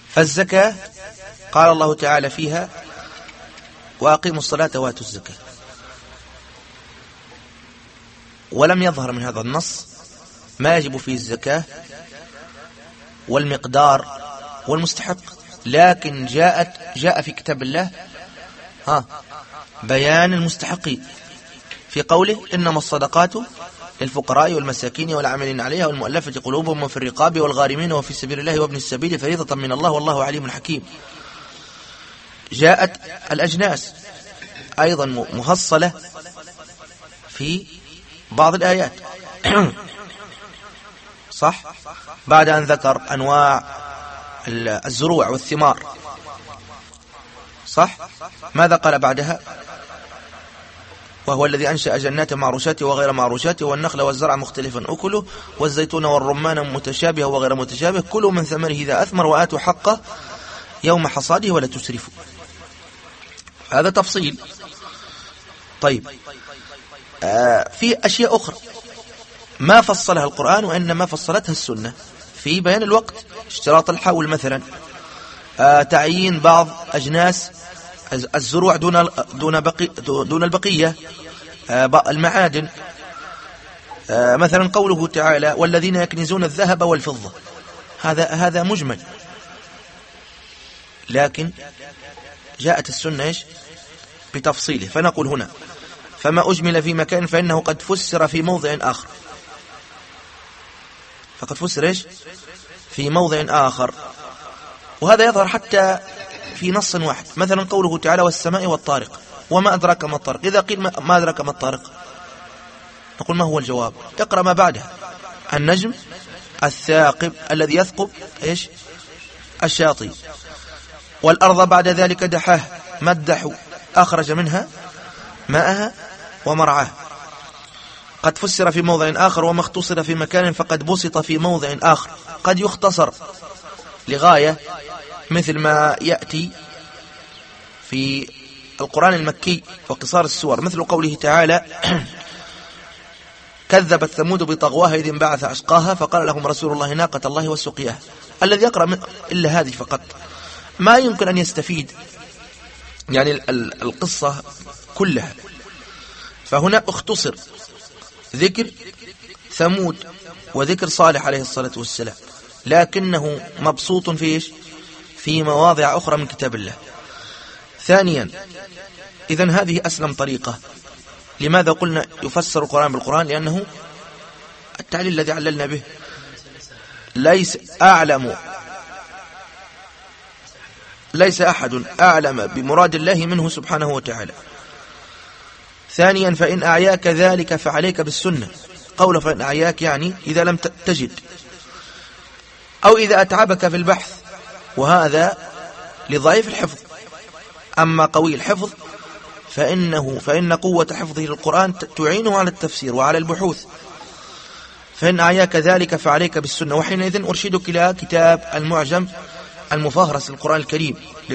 فالزكاة قال الله تعالى فيها وأقيموا الصلاة وآتوا الزكاة، ولم يظهر من هذا النص ما يجب فيه الزكاة والمقدار والمستحق، لكن جاء في كتاب الله بيان المستحقين في قوله إنما الصدقات للفقراء والمساكين والعاملين عليها والمؤلفة قلوبهم وفي الرقاب والغارمين وفي سبيل الله وابن السبيل فريضة من الله والله عليم حكيم. جاءت الأجناس أيضا مفصلة في بعض الآيات صح، بعد أن ذكر أنواع الزروع والثمار صح، ماذا قال بعدها؟ وهو الذي أنشأ جنات معروشات وغير معروشات والنخل والزرع مختلفا أكله والزيتون والرمان متشابه وغير متشابه كلوا من ثمره إذا أثمر وآتوا حقه يوم حصاده ولا تسرفوا. هذا تفصيل. طيب في أشياء أخرى ما فصلها القرآن وإنما فصلتها السنة في بيان الوقت، اشتراط الحول مثلا، تعيين بعض أجناس الزروع دون البقية، المعادن، مثلا قوله تعالى والذين يكنزون الذهب والفضة، هذا مجمل، لكن جاءت السنة بتفصيله. فنقول هنا فما أجمل في مكان فإنه قد فسر في موضع آخر، فقد فسر في موضع آخر، وهذا يظهر حتى في نص واحد، مثلا قوله تعالى والسماء والطارق وما أدراك ما الطارق. إذا قيل ما أدراك ما الطارق نقول ما هو الجواب؟ تقرأ ما بعدها النجم الثاقب الذي يثقب الشياطين، والأرض بعد ذلك دحاه ما الدحو أخرج منها ماءها ومرعاه. قد فسر في موضع آخر وما اختصر في مكان فقد بسط في موضع آخر. قد يختصر لغاية مثل ما يأتي في القرآن المكي وقصار السور، مثل قوله تعالى كذبت ثمود بطغواها إذ انبعث أشقاها فقال لهم رسول الله ناقة الله وسقياها. الذي يقرأ إلا هذه فقط ما يمكن أن يستفيد يعني القصة كلها. فهنا اختصر ذكر ثمود وذكر صالح عليه الصلاة والسلام، لكنه مبسوط في مواضع أخرى من كتاب الله. ثانيا إذن هذه أسلم طريقة. لماذا قلنا يفسر القرآن بالقرآن؟ لأنه التعليل الذي عللنا به ليس أحد أعلم بمراد الله منه سبحانه وتعالى. ثانيا فإن أعياك ذلك فعليك بالسنة. قوله فإن أعياك يعني إذا لم تجد أو إذا أتعبك في البحث، وهذا لضعيف الحفظ. أما قوي الحفظ فإن قوة حفظه للقرآن تعينه على التفسير وعلى البحوث. فإن أعياك ذلك فعليك بالسنة. وحينئذ أرشدك إلى كتاب المعجم المفهرس للقرآن الكريم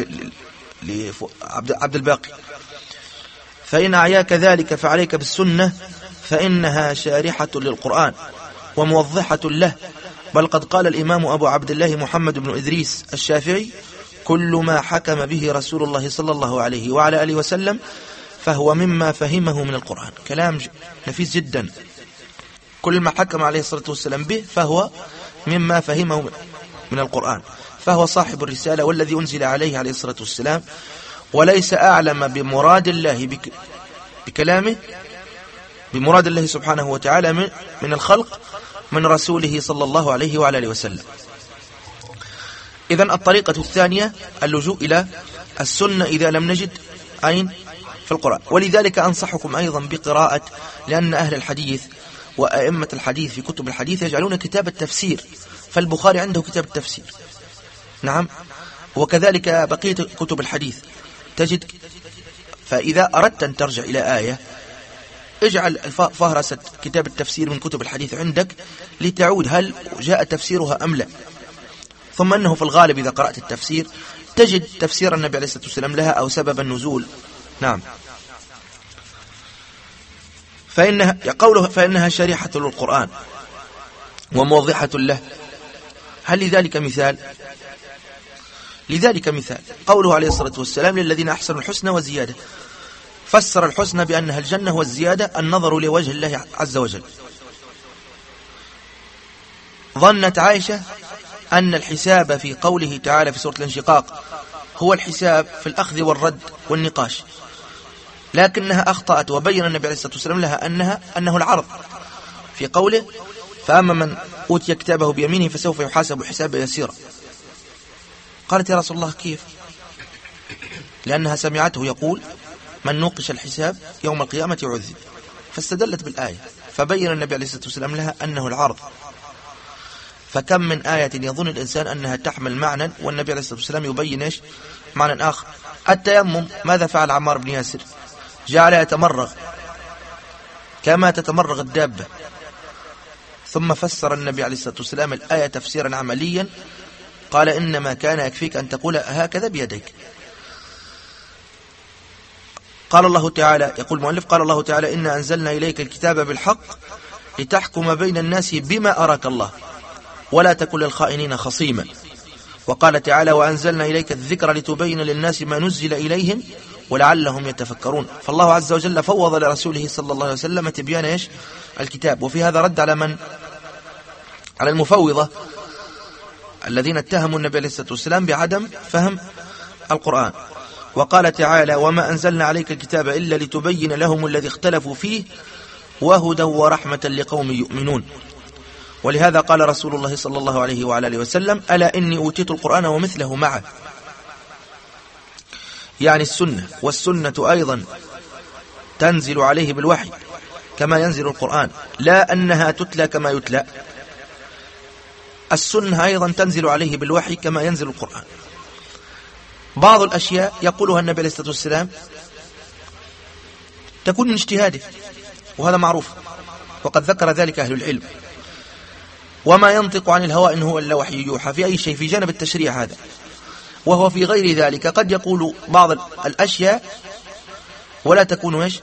لعبد الباقي. فإن أعياك ذلك فعليك بالسنة فإنها شارحة للقرآن وموضحة له. بل قد قال الإمام أبو عبد الله محمد بن إدريس الشافعي كل ما حكم به رسول الله صلى الله عليه وعلى آله وسلم فهو مما فهمه من القرآن. كلام نفيس جدا. كل ما حكم عليه الصلاة والسلام به فهو مما فهمه من القرآن، فهو صاحب الرسالة والذي أنزل عليه الصلاة والسلام، وليس أعلم بمراد الله بكلامه بمراد الله سبحانه وتعالى من الخلق من رسوله صلى الله عليه وعلى آله وسلم. إذن الطريقة الثانية اللجوء إلى السنة إذا لم نجد أين في القرآن. ولذلك أنصحكم أيضا بقراءة، لأن أهل الحديث وأئمة الحديث في كتب الحديث يجعلون كتاب التفسير، فالبخاري عنده كتاب التفسير، نعم، وكذلك بقية كتب الحديث تجد. فإذا أردت أن ترجع إلى آية اجعل فهرسة كتاب التفسير من كتب الحديث عندك لتعود هل جاء تفسيرها أم لا. ثم أنه في الغالب إذا قرأت التفسير تجد تفسير النبي عليه الصلاة والسلام لها أو سبب النزول، نعم. فإنها شريحة للقرآن وموضحة له. هل لذلك مثال؟ لذلك مثال قوله عليه الصلاة والسلام للذين أحسنوا الحسنى وزيادة، فسر الحسنى بأنها الجنة، والزيادة النظر لوجه الله عز وجل. ظنت عائشة أن الحساب في قوله تعالى في سورة الانشقاق هو الحساب في الأخذ والرد والنقاش، لكنها أخطأت، وبين النبي عليه الصلاة والسلام لها أنه العرض في قوله فأما من أوتي كتابه بيمينه فسوف يحاسب حسابا يسيرا. قالت يا رسول الله كيف؟ لأنها سمعته يقول من نوقش الحساب يوم القيامة يعذب، فاستدلت بالآية، فبين النبي عليه الصلاة والسلام لها أنه العرض. فكم من آية يظن الإنسان أنها تحمل معنى والنبي عليه الصلاة والسلام يبين إيش معنى آخر. التيمم ماذا فعل عمار بن ياسر؟ جعل يتمرغ كما تتمرغ الدابة، ثم فسر النبي عليه الصلاة والسلام الآية تفسيرا عمليا، قال إنما كان يكفيك أن تقول هكذا بيديك. قال الله تعالى، يقول المؤلف قال الله تعالى إنا أنزلنا إليك الكتاب بالحق لتحكم بين الناس بما أراك الله ولا تكن للخائنين خصيما. وقال تعالى وأنزلنا إليك الذكر لتبين للناس ما نزل إليهم ولعلهم يتفكرون. فالله عز وجل فوض لرسوله صلى الله عليه وسلم تبيان إيش الكتاب. وفي هذا رد على من؟ على المفوضة الذين اتهموا النبي عليه الصلاة والسلام بعدم فهم القرآن. وقال تعالى وما أنزلنا عليك الكتاب إلا لتبين لهم الذي اختلفوا فيه وهدى ورحمة لقوم يؤمنون. ولهذا قال رسول الله صلى الله عليه وعلى آله وسلم ألا إني أوتيت القرآن ومثله معه، يعني السنة، والسنة أيضا تنزل عليه بالوحي كما ينزل القرآن، لا أنها تتلى كما يتلى. السنة أيضا تنزل عليه بالوحي كما ينزل القرآن. بعض الأشياء يقولها النبي عليه الصلاة والسلام تكون من اجتهاده، وهذا معروف، وقد ذكر ذلك أهل العلم. وما ينطق عن الهوى إن هو إلا وحي يوحى في أي شيء في جانب التشريع هذا. وهو في غير ذلك قد يقول بعض الأشياء ولا تكون إيش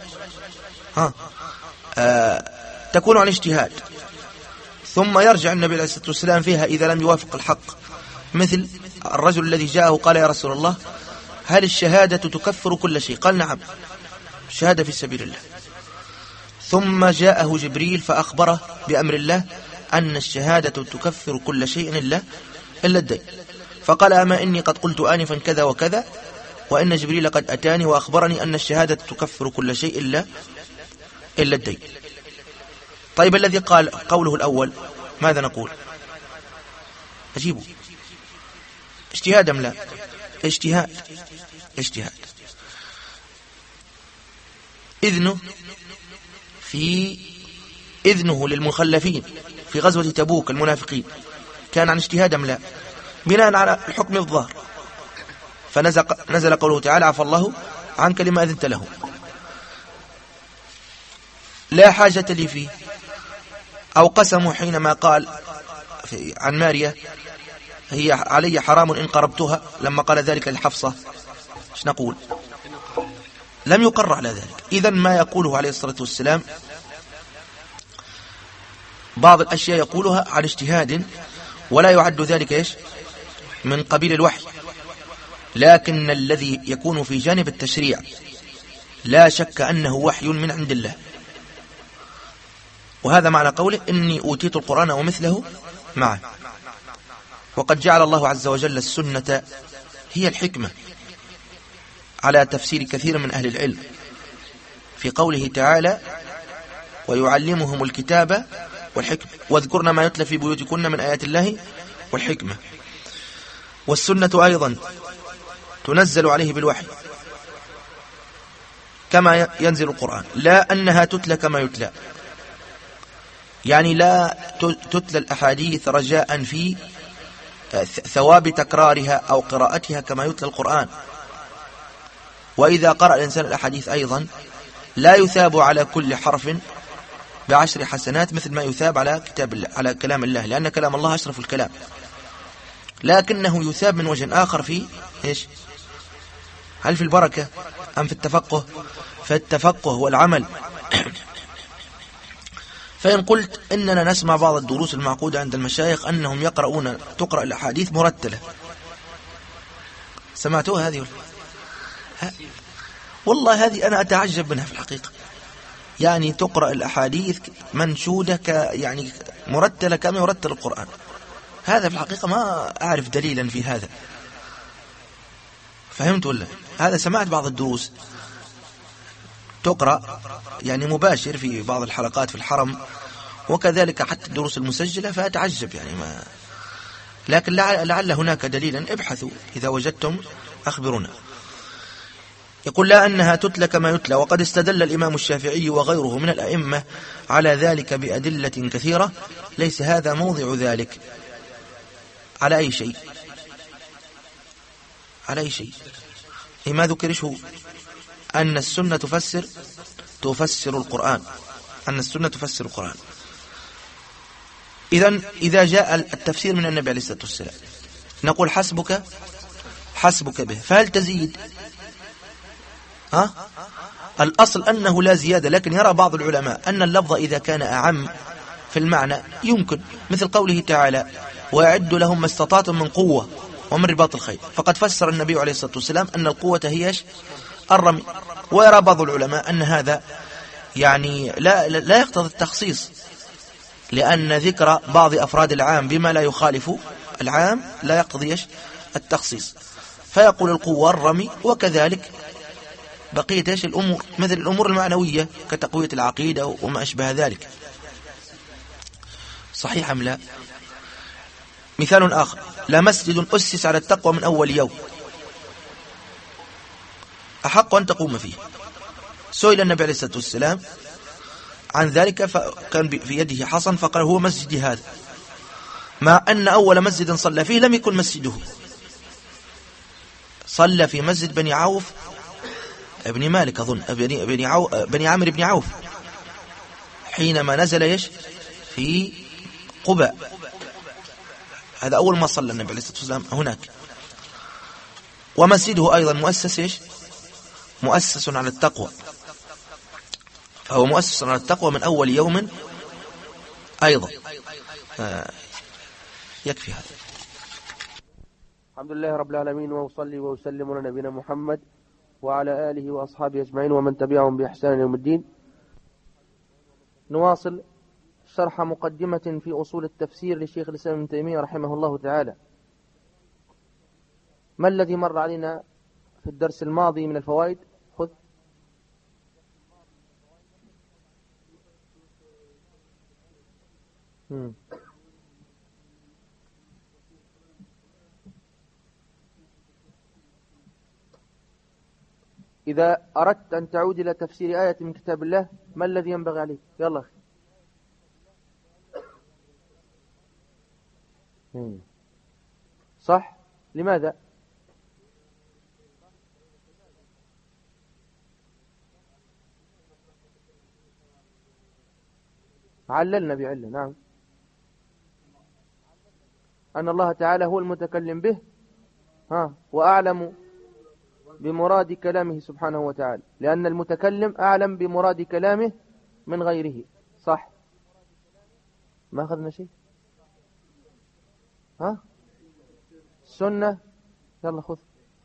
تكون عن اجتهاد، ثم يرجع النبي عليه الصلاة والسلام فيها إذا لم يوافق الحق. مثل الرجل الذي جاءه قال يا رسول الله هل الشهادة تكفر كل شيء؟ قال نعم، الشهادة في سبيل الله. ثم جاءه جبريل فأخبره بأمر الله أن الشهادة تكفر كل شيء إلا الدين. فقال أما إني قد قلت آنفا كذا وكذا، وإن جبريل قد أتاني وأخبرني أن الشهادة تكفر كل شيء إلا الدين. طيب الذي قال قوله الأول ماذا نقول؟ أجيبوا اجتهاد أم لا؟ اجتهاد. إذنه للمخلفين في غزوة تبوك المنافقين كان عن اجتهاد أم لا؟ بناء على الحكم الظاهر، فنزل قوله تعالى عفى الله عنك لما أذنت له. لا حاجة لي فيه. أو قسموا حينما قال عن ماريا هي علي حرام إن قربتها، لما قال ذلك لحفصة، ايش نقول؟ لم يقر على ذلك. إذن ما يقوله عليه الصلاة والسلام بعض الأشياء يقولها عن اجتهاد، ولا يعد ذلك ايش من قبيل الوحي، لكن الذي يكون في جانب التشريع لا شك أنه وحي من عند الله. وهذا معنى قوله إني أوتيت القرآن ومثله معه. وقد جعل الله عز وجل السنة هي الحكمة على تفسير كثير من أهل العلم في قوله تعالى ويعلمهم الكتاب والحكمة واذكرن ما يتلى في بيوتكن من آيات الله والحكمة. والسنة أيضا تنزل عليه بالوحي كما ينزل القرآن، لا أنها تتلى كما يتلى، يعني لا تتلى الأحاديث رجاء في ثواب تكرارها أو قراءتها كما يتلى القرآن. وإذا قرأ الإنسان الأحاديث أيضا لا يثاب على كل حرف ب10 حسنات مثل ما يثاب على كتاب الله، على كلام الله، لأن كلام الله أشرف الكلام، لكنه يثاب من وجه آخر في إيش؟ هل في البركة أم في التفقه؟ فالتفقه والعمل. فإن قلت إننا نسمع بعض الدروس المعقودة عند المشايخ أنهم تقرأ الأحاديث مرتلة، سمعتوها هذه؟ والله هذه أنا أتعجب منها في الحقيقة. يعني تقرأ الأحاديث منشودة يعني مرتلة كما يرتل القرآن. هذا في الحقيقة ما أعرف دليلا في هذا. فهمت ولا؟ هذا سمعت بعض الدروس تقرأ يعني مباشر في بعض الحلقات في الحرم، وكذلك حتى الدروس المسجلة، فأتعجب يعني ما. لكن لعل هناك دليلا، ابحثوا إذا وجدتم أخبرونا. يقول لا أنها تتلى كما يتلى، وقد استدل الإمام الشافعي وغيره من الأئمة على ذلك بأدلة كثيرة، ليس هذا موضع ذلك. على أي شيء؟ على أي شيء؟ ما ذكرش هو أن السنة تفسر القرآن، أن السنة تفسر القرآن. إذا جاء التفسير من النبي عليه الصلاة والسلام نقول حسبك به، فهل تزيد؟ الأصل أنه لا زيادة، لكن يرى بعض العلماء أن اللفظ إذا كان أعم في المعنى يمكن، مثل قوله تعالى وأعدوا لهم ما استطعتم من قوة ومن رباط الخيل، فقد فسر النبي عليه الصلاة والسلام أن القوة هي الرمي. ويرى بعض العلماء أن هذا يعني لا يقتضي التخصيص، لأن ذكر بعض أفراد العام بما لا يخالف العام لا يقتضي التخصيص، فيقول القوة الرمي، وكذلك بقية الأمور مثل الأمور المعنوية كتقوية العقيدة وما أشبه ذلك. صحيح أم لا؟ مثال آخر: لا مسجد أسس على التقوى من أول يوم أحق أن تقوم فيه. سئل النبي عليه الصلاة والسلام عن ذلك، فكان في يده حصن فقال هو مسجدي هذا، مع أن أول مسجد صلى فيه لم يكن مسجده، صلى في مسجد بني عوف ابن مالك أظن، بني عامر بن عوف، حينما نزل في قباء. هذا أول ما صلى النبي عليه الصلاة والسلام هناك. ومسجده أيضا مؤسس على التقوى، فهو مؤسس على التقوى من أول يوم أيضا. يكفي هذا. الحمد لله رب العالمين، وأصلي وأسلم على نبينا محمد وعلى آله وأصحابه أجمعين ومن تبعهم بإحسان يوم الدين. نواصل شرح مقدمة في أصول التفسير للشيخ الإسلام ابن تيمية رحمه الله تعالى. ما الذي مر علينا في الدرس الماضي من الفوائد؟ خذ. إذا أردت أن تعود إلى تفسير آية من كتاب الله ما الذي ينبغي عليك؟ يلا أخي. صح؟ لماذا؟ عللنا بعلة. نعم، أن الله تعالى هو المتكلم به وأعلم بمراد كلامه سبحانه وتعالى، لأن المتكلم أعلم بمراد كلامه من غيره. صح؟ ما أخذنا شيء؟ السنة. يلا خذ.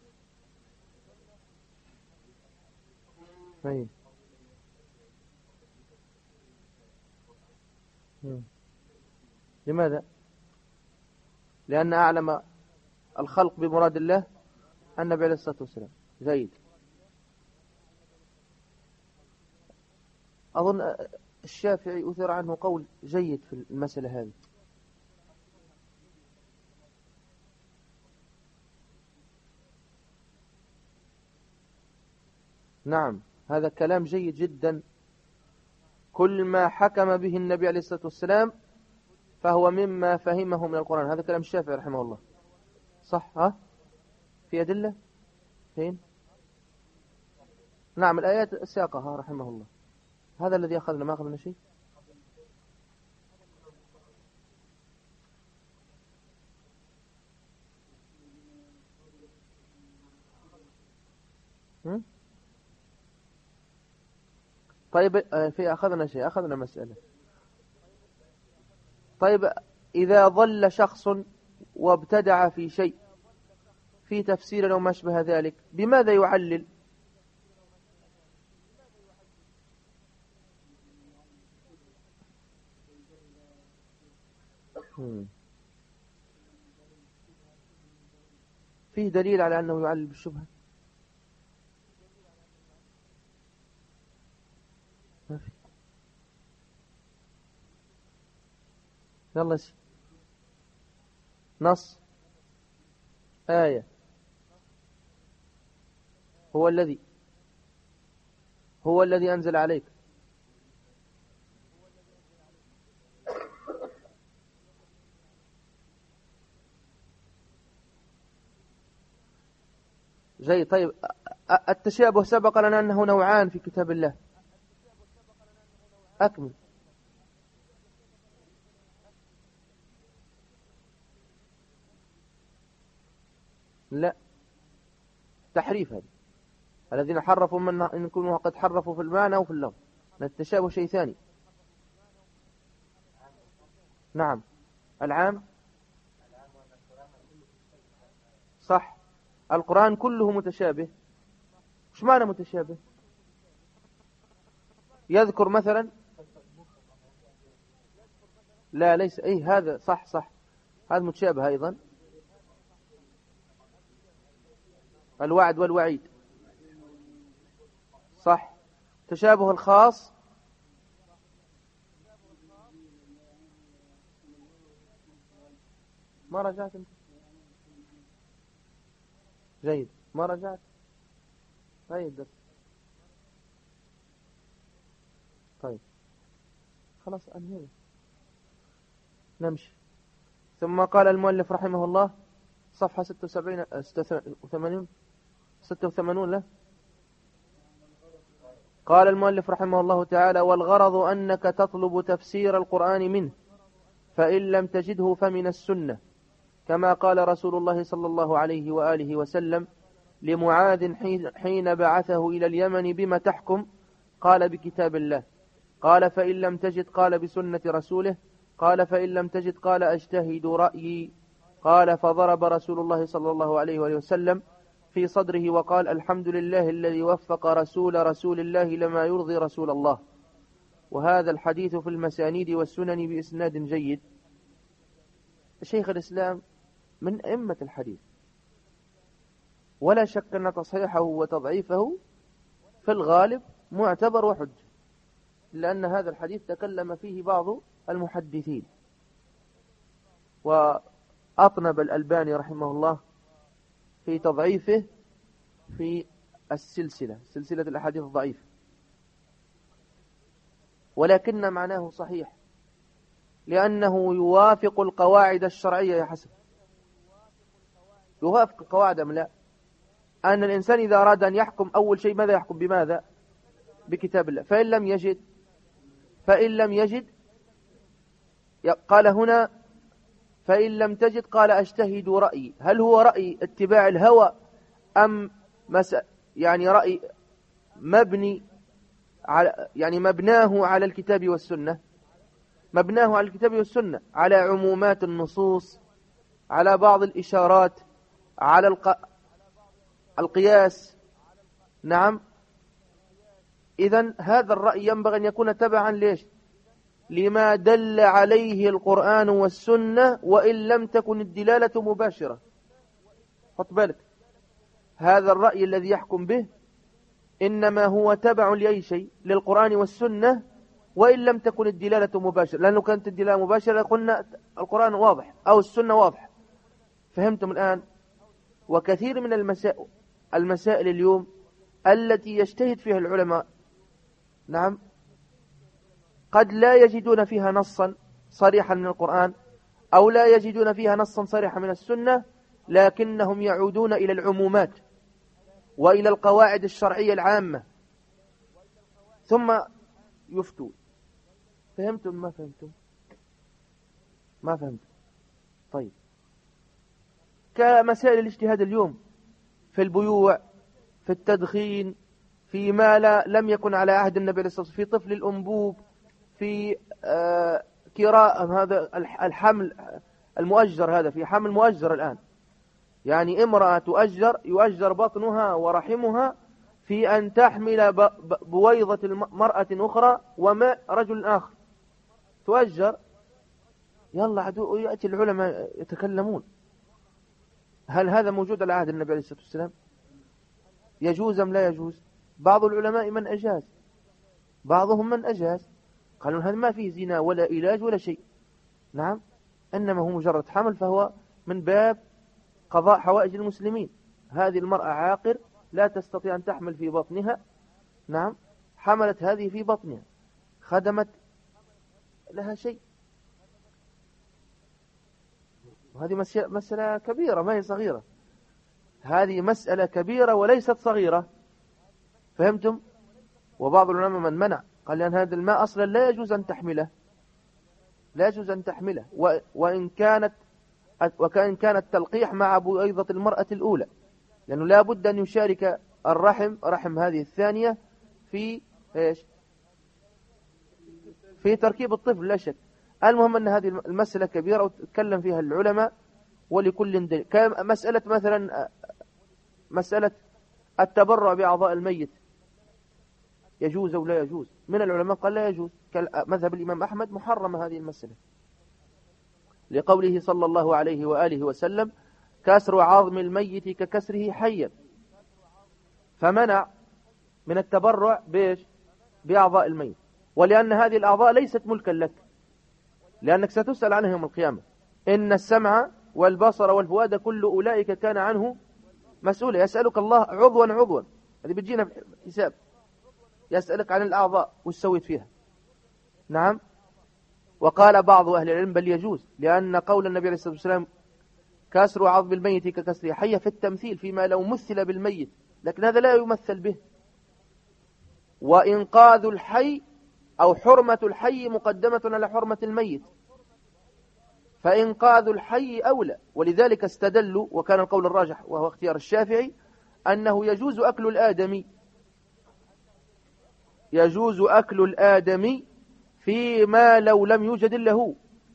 لماذا؟ لأن أعلم الخلق بمراد الله النبي عليه الصلاة والسلام. جيد. أظن الشافعي أثر عنه قول جيد في المسألة هذه. نعم، هذا كلام جيد جدا. كل ما حكم به النبي عليه الصلاة والسلام فهو مما فهمه من القرآن. هذا كلام الشافعي رحمه الله. صح؟ في أدلة؟ فين؟ نعم، الآيات ساقها رحمه الله. هذا الذي أخذنا، ما أخذنا شيء. طيب، في أخذنا شيء، أخذنا مسألة. طيب، إذا ضل شخص وابتدع في شيء في تفسير أو ما أشبه ذلك، بماذا يعلل؟ فيه دليل على أنه يعلل بالشبهة؟ ما في. يلا نص آية. هو الذي أنزل عليك. جيد. طيب التشابه سبق لنا أنه نوعان في كتاب الله. أكمل. لا، تحريف. هذا الذين حرفوا من إن يكونوا قد حرفوا في المعنى أو في اللفظ. التشابه شيء ثاني. نعم، العام صح. القرآن كله متشابه. مش معنى متشابه؟ يذكر مثلا، لا ليس، هذا صح هذا متشابه أيضا. الوعد والوعيد صح. تشابه الخاص ما رجعت انت؟ جيد، ما رجعت. طيب طيب خلاص أنهي، نمشي. ثم قال المؤلف رحمه الله، صفحة 86 له. قال المؤلف رحمه الله تعالى: والغرض أنك تطلب تفسير القرآن منه، فإن لم تجده فمن السنة، كما قال رسول الله صلى الله عليه وآله وسلم لمعاذ حين بعثه إلى اليمن: بما تحكم؟ قال: بكتاب الله. قال: فإن لم تجد؟ قال: بسنة رسوله. قال: فإن لم تجد؟ قال: أجتهد رأيي. قال: فضرب رسول الله صلى الله عليه وآله وسلم في صدره وقال: الحمد لله الذي وفق رسول الله لما يرضي رسول الله. وهذا الحديث في المسانيد والسنن بإسناد جيد. شيخ الإسلام من أئمة الحديث، ولا شك أن تصحيحه وتضعيفه في الغالب معتبر وحج، لأن هذا الحديث تكلم فيه بعض المحدثين. وأطنب الألباني رحمه الله في تضعيفه في سلسلة الأحاديث الضعيفة، ولكن معناه صحيح، لأنه يوافق القواعد الشرعية. يا حسن، يوافق القواعد أم لا؟ أن الإنسان إذا أراد أن يحكم أول شيء ماذا يحكم؟ بماذا؟ بكتاب الله. فإن لم يجد قال هنا: فإن لم تجد قال: أجتهد رأيي. هل هو رأي اتباع الهوى أم يعني رأي مبني على، يعني مبناه على الكتاب والسنة؟ مبناه على الكتاب والسنة، على عمومات النصوص، على بعض الإشارات، على القياس. نعم. إذن هذا الرأي ينبغي أن يكون تبعا ليش؟ لما دل عليه القرآن والسنة، وإن لم تكن الدلالة مباشرة. خد بالك، هذا الرأي الذي يحكم به إنما هو تبع لأي شيء؟ للقرآن والسنة، وإن لم تكن الدلالة مباشرة. لأنه كانت الدلالة مباشرة قلنا القرآن واضح أو السنة واضح. فهمتم الآن؟ وكثير من المسائل اليوم التي يجتهد فيها العلماء، نعم، قد لا يجدون فيها نصا صريحا من القرآن، أو لا يجدون فيها نصا صريحا من السنة، لكنهم يعودون إلى العمومات وإلى القواعد الشرعية العامة ثم يفتون. فهمتم ما فهمتم؟ ما فهمتم. طيب، كمسائل الاجتهاد اليوم في البيوع، في التدخين، في ما لم يكن على عهد النبي عليه الصلاة والسلام، في طفل الأنبوب، في كراء هذا الحمل المؤجر، هذا في حمل مؤجر الآن، يعني امرأة يؤجر بطنها ورحمها في أن تحمل بويضة مرأة أخرى وماء رجل آخر، تؤجر. يلا عدو يأتي العلماء يتكلمون. هل هذا موجود على عهد النبي عليه الصلاة والسلام؟ يجوز أم لا يجوز؟ بعض العلماء من أجاز، بعضهم من أجاز، قالوا هذا ما فيه زنا ولا علاج ولا شيء. نعم، إنما هو مجرد حمل، فهو من باب قضاء حوائج المسلمين. هذه المرأة عاقر لا تستطيع أن تحمل في بطنها، نعم، حملت هذه في بطنها، خدمت لها شيء. وهذه مسألة كبيرة، ما هي صغيرة، هذه مسألة كبيرة وليست صغيرة. فهمتم؟ وبعض العلماء من منع، قال لأن هذا الماء أصلا لا يجوز أن تحمله، لا يجوز أن تحمله، وإن كان التلقيح مع بويضة المرأة الأولى، لأنه لا بد أن يشارك رحم هذه الثانية في إيش؟ في تركيب الطفل، لا شك. المهم أن هذه المسألة كبيرة وتتكلم فيها العلماء ولكل دليل. مسألة مثلا مسألة التبرع بأعضاء الميت يجوز أو لا يجوز؟ من العلماء قال لا يجوز، مذهب الإمام أحمد محرم هذه المسألة، لقوله صلى الله عليه وآله وسلم: كسر عظم الميت ككسره حيا، فمنع من التبرع بأعضاء الميت، ولأن هذه الأعضاء ليست ملكا لك، لأنك ستسأل عنها يوم القيامة. إن السمع والبصر والفؤاد كل أولئك كان عنه مسؤولا. يسألك الله عضوا، هذه بتجينا في الحساب، يسألك عن الأعضاء وش سويت فيها. نعم. وقال بعض أهل العلم بل يجوز، لأن قول النبي عليه الصلاة والسلام: كسر عظم الميت ككسره حية، في التمثيل، فيما لو مثل بالميت، لكن هذا لا يمثل به. وإنقاذ الحي أو حرمة الحي مقدمة على حرمة الميت، فإنقاذ الحي أولى. ولذلك استدلوا، وكان القول الراجح وهو اختيار الشافعي، أنه يجوز أكل الآدمي، يجوز أكل الآدمي فيما لو لم يوجد إلا هو.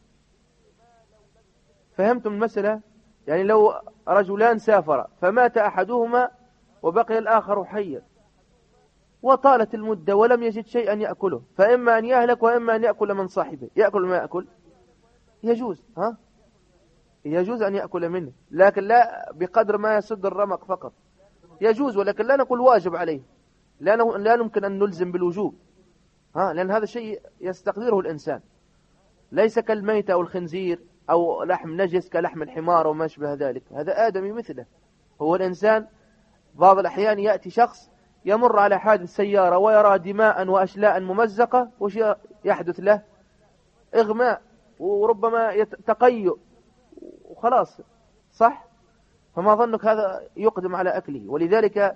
فهمتم المسألة؟ يعني لو رجلان سافرا فمات أحدهما وبقي الآخر حيا، وطالت المدة ولم يجد شيئا يأكله، فإما أن يهلك وإما أن يأكل من صاحبه. يأكل ما يأكل يجوز، يجوز أن يأكل منه، لكن لا بقدر ما يسد الرمق فقط. يجوز، ولكن لا نقول واجب عليه، لا يمكن أن نلزم بالوجوب، لأن هذا شيء يستقدره الإنسان، ليس كالميت أو الخنزير أو لحم نجس كلحم الحمار وما شبه ذلك. هذا آدمي مثله. هو الإنسان بعض الأحيان يأتي شخص يمر على حادث سيارة ويرى دماء وأشلاء ممزقة، وش يحدث له؟ إغماء، وربما تقيؤ، وخلاص، صح؟ فما ظنك هذا يقدم على أكله؟ ولذلك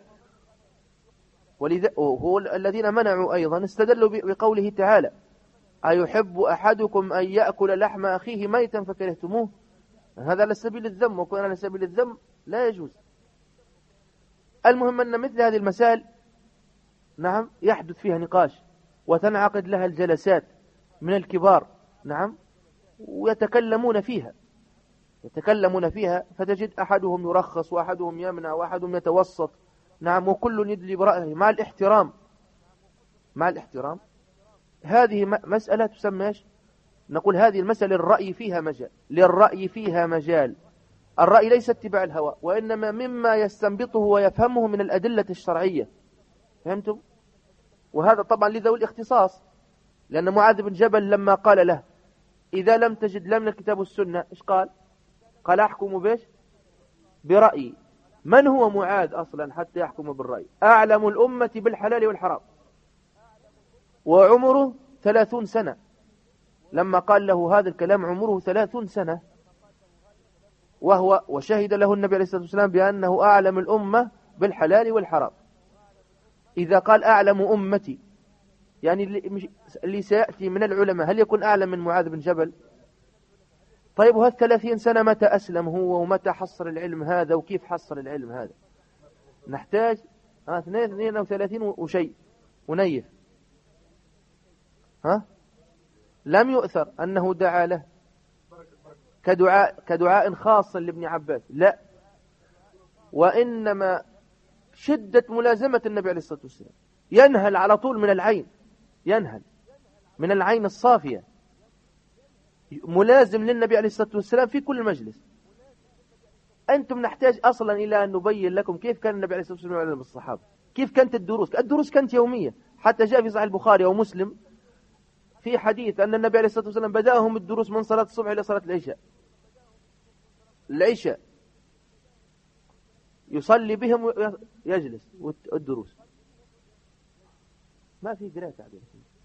هو الذين منعوا أيضا استدلوا بقوله تعالى: أيحب أحدكم أن يأكل لحم أخيه ميتا فكرهتموه. هذا على سبيل الذم، وكون على سبيل الذم لا يجوز. المهم أن مثل هذه المسائل، نعم، يحدث فيها نقاش وتنعقد لها الجلسات من الكبار، نعم، ويتكلمون فيها، فتجد أحدهم يرخص وأحدهم يمنع وأحدهم يتوسط، نعم، وكل يدلي برأيه مع الاحترام. هذه مسألة تسمى نقول هذه المسألة للرأي فيها مجال. الرأي ليس اتباع الهوى، وإنما مما يستنبطه ويفهمه من الأدلة الشرعية. فهمتم؟ وهذا طبعا لذوي الاختصاص، لأن معاذ بن جبل لما قال له: إذا لم تجد لا من الكتاب والسنة، إيش قال؟ قال: أحكم برأيي. من هو معاذ أصلا حتى يحكم بالرأي؟ أعلم الأمة بالحلال والحرام، وعمره 30 سنة. لما قال له هذا الكلام عمره 30 سنة، وشهد له النبي عليه الصلاة والسلام بأنه أعلم الأمة بالحلال والحرام. إذا قال أعلم أمتي، يعني اللي سيأتي من العلماء هل يكون أعلم من معاذ بن جبل؟ طيب، وهذا 30 سنة متى أسلم هو، ومتى حصل العلم هذا، وكيف حصل العلم هذا؟ نحتاج 32 وشيء ونيف. لم يؤثر أنه دعا له كدعاء خاص لابن عباس، لا، وإنما شدة ملازمة النبي عليه الصلاة والسلام، ينهل على طول من العين، ينهل من العين الصافية، ملازم للنبي عليه الصلاة والسلام في كل مجلس. أنتم نحتاج أصلا إلى أن نبين لكم كيف كان النبي عليه الصلاة والسلام يعلم الصحابة، كيف كانت الدروس كانت يومية. حتى جاء في صحيح البخاري ومسلم في حديث أن النبي عليه الصلاة والسلام بدأهم الدروس من صلاة الصبح إلى صلاة العشاء يصلي بهم ويجلس الدروس. ما في قراءة تعبير.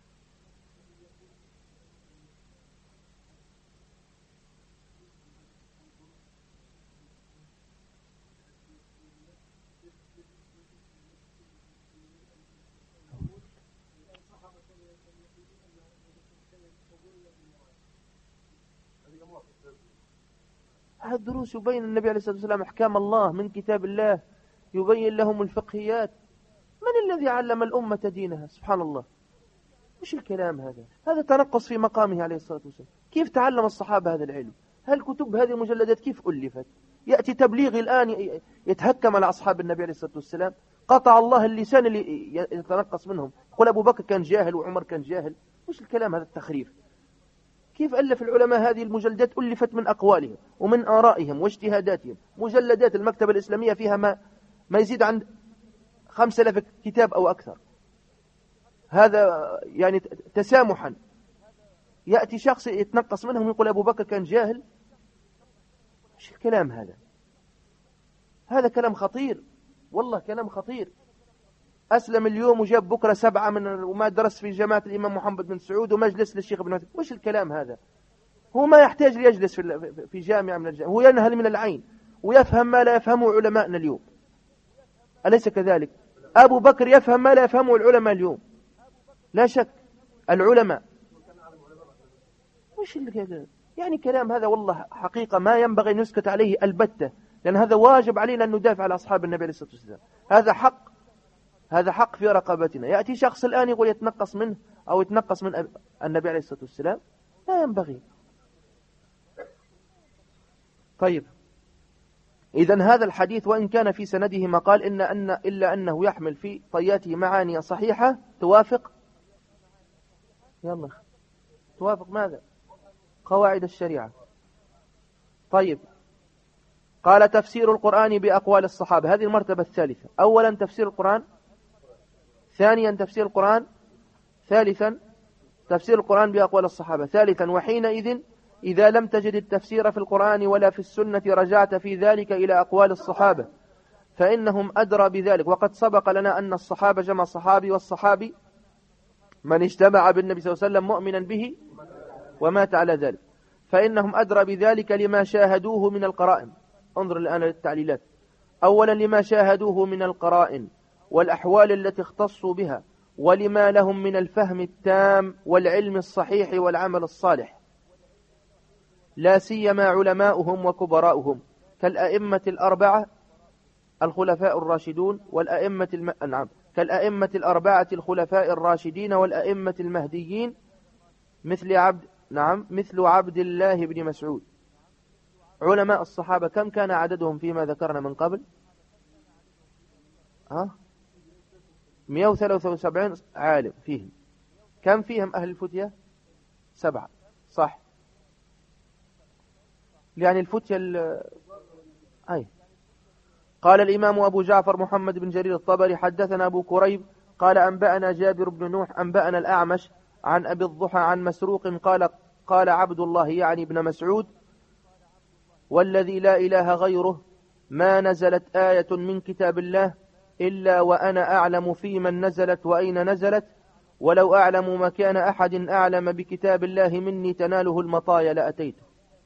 هذه الدروس يبين النبي عليه الصلاة والسلام أحكام الله من كتاب الله، يبين لهم الفقهيات. من الذي علم الأمة دينها؟ سبحان الله. مش الكلام هذا، هذا تنقص في مقامه عليه الصلاة والسلام. كيف تعلم الصحابة هذا العلم؟ هل كتب هذه المجلدات كيف ألفت؟ يأتي تبليغ الآن يتهكم على أصحاب النبي عليه الصلاة والسلام. قطع الله اللسان اللي يتنقص منهم، يقول أبو بكر كان جاهل وعمر كان جاهل. مش الكلام هذا التخريف. كيف ألف العلماء هذه المجلدات؟ ألفت من أقوالهم ومن آرائهم واجتهاداتهم. مجلدات المكتبة الإسلامية فيها ما يزيد عن 5000 كتاب أو أكثر. هذا يعني تسامحا. يأتي شخص يتنقص منهم يقول أبو بكر كان جاهل. مش الكلام هذا. هذا كلام خطير، والله كلام خطير. أسلم اليوم وجاب بكرة 7 وما درس في جماعة الإمام محمد بن سعود ومجلس للشيخ ابن عثيمين. وش الكلام هذا؟ هو ما يحتاج ليجلس في جامعة من الجامعة، هو ينهل من العين ويفهم ما لا يفهمه علماءنا اليوم. أليس كذلك؟ أبو بكر يفهم ما لا يفهمه العلماء اليوم، لا شك. العلماء وش اللي يعني كلام هذا والله حقيقة ما ينبغي أن يسكت عليه البتة، لأن هذا واجب علينا أن ندافع على أصحاب النبي عليه الصلاة والسلام. هذا حق في رقبتنا. يأتي شخص الآن يقول يتنقص منه أو يتنقص من النبي عليه الصلاة والسلام، لا ينبغي. طيب، إذن هذا الحديث وإن كان في سنده مقال إلا أنه يحمل في طياته معاني صحيحة توافق ماذا؟ قواعد الشريعة. طيب، قال تفسير القرآن بأقوال الصحابة. هذه المرتبة الثالثة. أولا تفسير القرآن، ثانيا تفسير القرآن، ثالثا تفسير القرآن بأقوال الصحابة، ثالثا وحينئذ إذا لم تجد التفسير في القرآن ولا في السنة رجعت في ذلك إلى أقوال الصحابة فإنهم أدرى بذلك. وقد سبق لنا أن الصحابة جمع صحابي، والصحابي من اجتمع بالنبي صلى الله عليه وسلم مؤمنا به ومات على ذلك، فإنهم أدرى بذلك لما شاهدوه من القرائن. انظر الآن للتعليلات. أولا لما شاهدوه من القرائن والأحوال التي اختصوا بها، ولما لهم من الفهم التام والعلم الصحيح والعمل الصالح، لا سيما علماؤهم وكبراؤهم كالأئمة الأربعة الخلفاء الراشدون والأئمة كالأئمة الأربعة الخلفاء الراشدين والأئمة المهديين مثل عبد الله بن مسعود. علماء الصحابة كم كان عددهم فيما ذكرنا من قبل؟ 173 عالم فيهم. كم فيهم أهل الفتية؟ 7. صح، يعني الفتية قال الإمام أبو جعفر محمد بن جرير الطبري حدثنا أبو كريب قال أنبأنا جابر بن نوح أنبأنا الأعمش عن أبي الضحى عن مسروق قال عبد الله يعني ابن مسعود والذي لا إله غيره ما نزلت آية من كتاب الله إلا وأنا أعلم في من نزلت وأين نزلت، ولو أعلم مكان أحد أعلم بكتاب الله مني تناله المطايا لأتيته.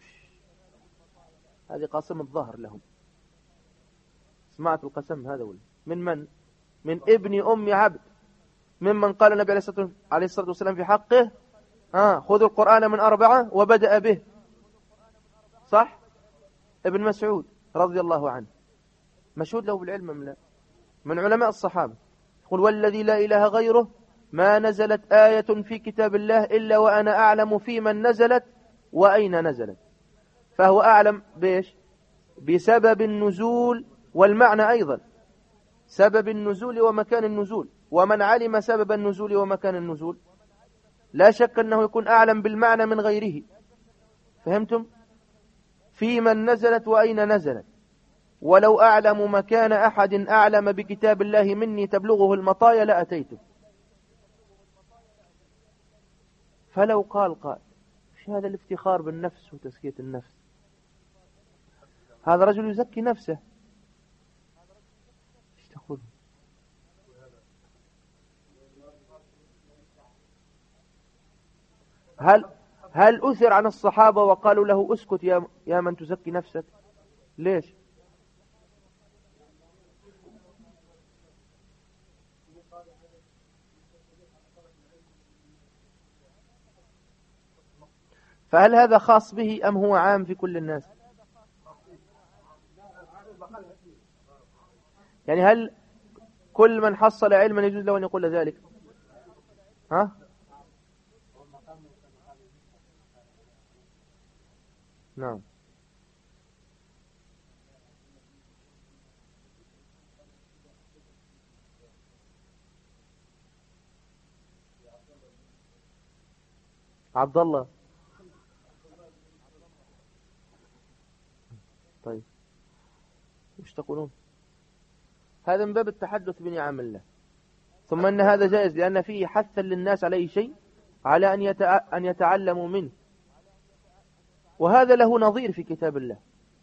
هذه قسم الظهر لهم. سمعت القسم هذا من ابن أم عبد، ممن قال النبي عليه الصلاة والسلام في حقه خذوا القرآن من 4 وبدأ به. صح؟ ابن مسعود رضي الله عنه مشهود له بالعلم من علماء الصحابة. يقول والذي لا إله غيره ما نزلت آية في كتاب الله إلا وأنا أعلم في من نزلت وأين نزلت. فهو أعلم بإيش؟ بسبب النزول والمعنى أيضا سبب النزول ومكان النزول، ومن علم سبب النزول ومكان النزول لا شك أنه يكون أعلم بالمعنى من غيره. فهمتم؟ في من نزلت وأين نزلت. ولو أعلم مكان أحد أعلم بكتاب الله مني تبلغه المطايا لأتيته. فلو قال في هذا الافتخار بالنفس وتزكية النفس، هذا رجل يزكي نفسه. ايش تقول؟ هل أثر عن الصحابة وقالوا له اسكت يا من تزكي نفسك؟ ليش؟ فهل هذا خاص به أم هو عام في كل الناس؟ يعني هل كل من حصل علما يجوز له أن يقول ذلك؟ ها؟ نعم. عبد الله. طيب وش تقولون؟ هذا من باب التحدث بنعم الله، ثم أن هذا جائز لأن فيه حثا للناس على أي شيء على أن يتعلموا منه، وهذا له نظير في كتاب الله.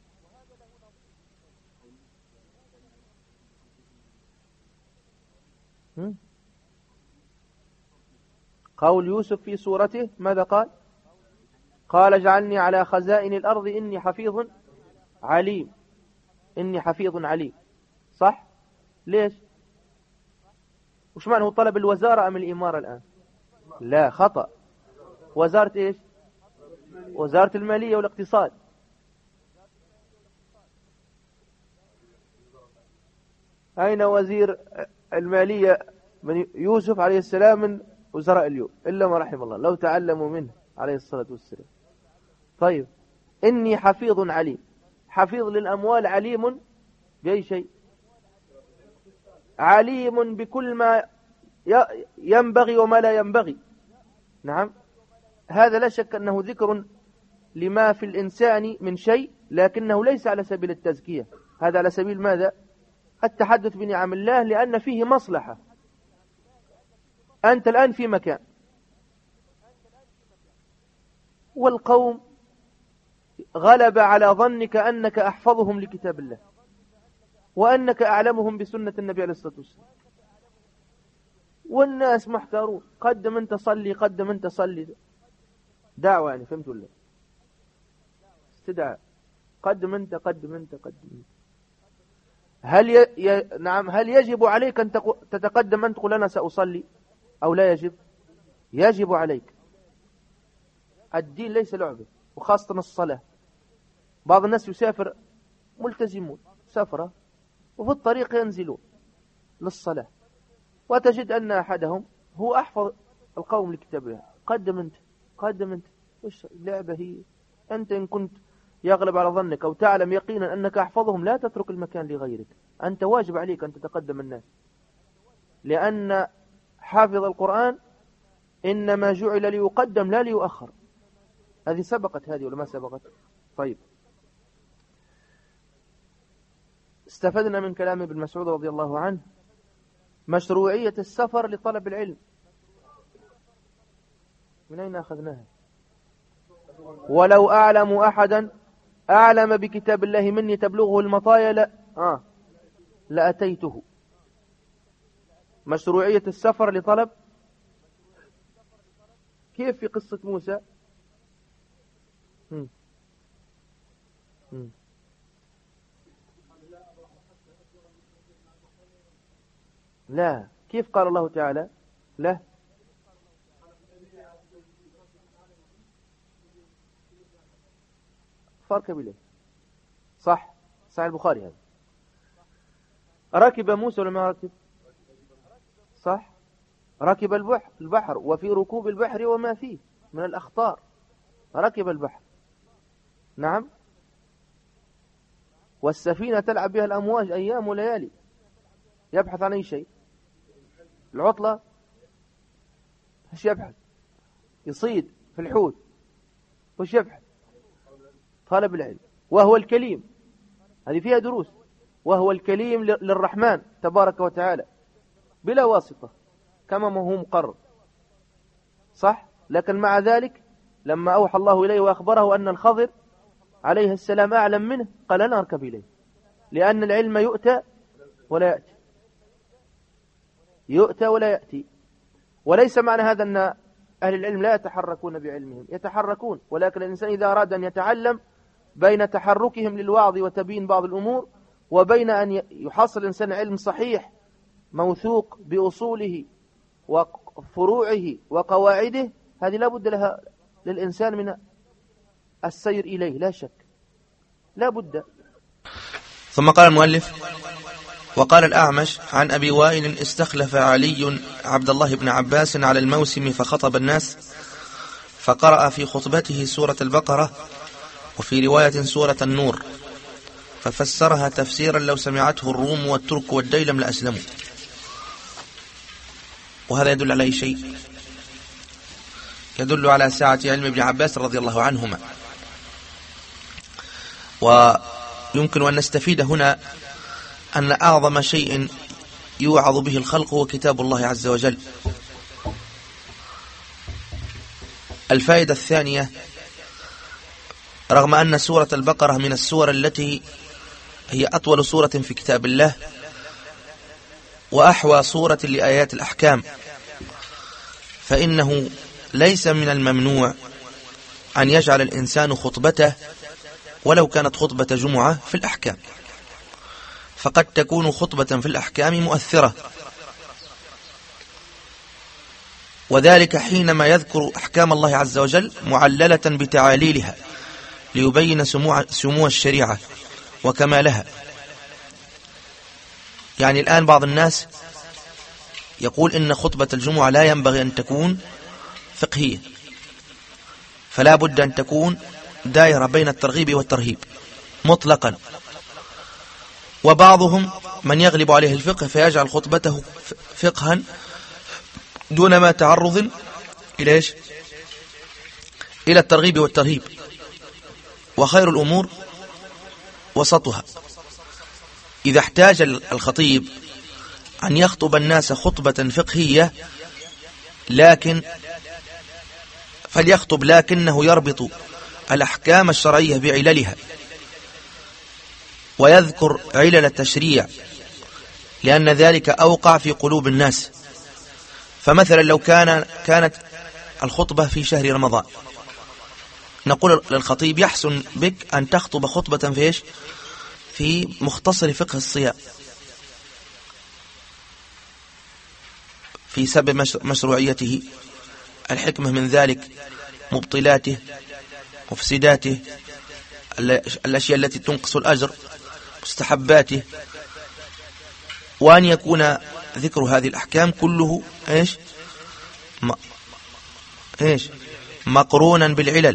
قول يوسف في سورته ماذا قال؟ قال اجعلني على خزائن الأرض إني حفيظ عليم. إني حفيظ عليم، صح؟ ليش؟ وش معنى طلب الوزارة أم الإمارة الآن؟ لا، خطأ. وزارة إيش؟ وزارة المالية والاقتصاد. أين وزير المالية من يوسف عليه السلام من وزراء اليوم؟ إلا ما رحم الله، لو تعلموا منه عليه الصلاة والسلام. طيب، إني حفيظ عليم. حفيظ للأموال، عليم بأي شيء؟ عليم بكل ما ينبغي وما لا ينبغي. نعم، هذا لا شك أنه ذكر لما في الإنسان من شيء، لكنه ليس على سبيل التزكية. هذا على سبيل ماذا؟ التحدث بنعم الله، لأن فيه مصلحة. أنت الآن في مكان والقوم غلب على ظنك أنك أحفظهم لكتاب الله وأنك أعلمهم بسنة النبي عليه الصلاة والسلام، والناس محتارون، قدم أنت صلي، قدم أنت صلي، دعوة يعني، فهمت ولا؟ استدعاء، قدم أنت قدم أنت قدم أنت. نعم، هل يجب عليك أن تتقدم أن تقول أنا سأصلي أو لا يجب؟ يجب عليك. الدين ليس لعبة، وخاصة الصلاة. بعض الناس يسافر ملتزمون سفرة وفي الطريق ينزلون للصلاة، وتجد أن أحدهم هو أحفظ القوم لكتاب الله. قدم أنت قدم أنت، وش اللعبة هي؟ أنت إن كنت يغلب على ظنك أو تعلم يقينا أنك أحفظهم لا تترك المكان لغيرك. أنت واجب عليك أن تتقدم الناس، لأن حافظ القرآن إنما جعل ليقدم لا ليؤخر. هذه سبقت هذه ولا ما سبقت؟ طيب، استفدنا من كلام ابن مسعود رضي الله عنه مشروعية السفر لطلب العلم. من أين أخذناها؟ ولو أعلم أحدا أعلم بكتاب الله مني تبلغه المطايا لأتيته. مشروعية السفر لطلب. كيف في قصة موسى؟ لا، كيف قال الله تعالى لا؟ فاركب إليه، صح، صحيح البخاري هذا. ركب موسى ولا ما ركب؟ صح، ركب البحر، وفي ركوب البحر وما فيه من الأخطار. ركب البحر، نعم. والسفينة تلعب بها الأمواج أيام وليالي، يبحث عن أي شيء. العطلة ايش يبحث؟ يصيد في الحوت، وش يبحث؟ طلب العلم. وهو الكليم، هذه فيها دروس. وهو الكليم للرحمن تبارك وتعالى بلا واسطة كما ما هو مقرر، صح؟ لكن مع ذلك لما أوحى الله إليه وأخبره أن الخضر عليه السلام أعلم منه قال أنا أركب إليه، لأن العلم يؤتى ولا يأتي، يؤتى ولا يأتي. وليس معنى هذا أن أهل العلم لا يتحركون بعلمهم، يتحركون، ولكن الإنسان إذا أراد أن يتعلم بين تحركهم للوعظ وتبيين بعض الأمور وبين أن يحصل الإنسان علم صحيح موثوق بأصوله وفروعه وقواعده، هذه لا بد لها للإنسان من السير إليه، لا شك، لا بد. ثم قال المؤلف: وقال الأعمش عن أبي وائل: استخلف علي عبد الله بن عباس على الموسم فخطب الناس، فقرأ في خطبته سورة البقرة، وفي رواية سورة النور، ففسرها تفسيرا لو سمعته الروم والترك والديلم لأسلموا. وهذا يدل على أي شيء؟ يدل على سعة علم ابن عباس رضي الله عنهما. ويمكن أن نستفيد هنا أن أعظم شيء يوعظ به الخلق هو كتاب الله عز وجل. الفائدة الثانية: رغم أن سورة البقرة من السور التي هي أطول سورة في كتاب الله وأحوى سورة لآيات الأحكام، فإنه ليس من الممنوع أن يجعل الإنسان خطبته ولو كانت خطبة جمعة في الأحكام، فقد تكون خطبة في الأحكام مؤثرة، وذلك حينما يذكر أحكام الله عز وجل معللة بتعاليلها ليبين سمو الشريعة وكمالها. يعني الآن بعض الناس يقول إن خطبة الجمعة لا ينبغي أن تكون فقهية، فلا بد أن تكون دائرة بين الترغيب والترهيب مطلقا. وبعضهم من يغلب عليه الفقه فيجعل خطبته فقها دون ما تعرض إلى الترغيب والترهيب، وخير الأمور وسطها. إذا احتاج الخطيب أن يخطب الناس خطبة فقهية فليخطب لكنه يربط الأحكام الشرعية بعللها ويذكر علل التشريع، لأن ذلك أوقع في قلوب الناس. فمثلا لو كانت الخطبة في شهر رمضان، نقول للخطيب: يحسن بك أن تخطب خطبة في مختصر فقه الصيام في سبب مشروعيته، الحكمة من ذلك، مبطلاته، مفسداته، الأشياء التي تنقص الأجر، مستحباته، وأن يكون ذكر هذه الأحكام كله مقرونا بالعلل.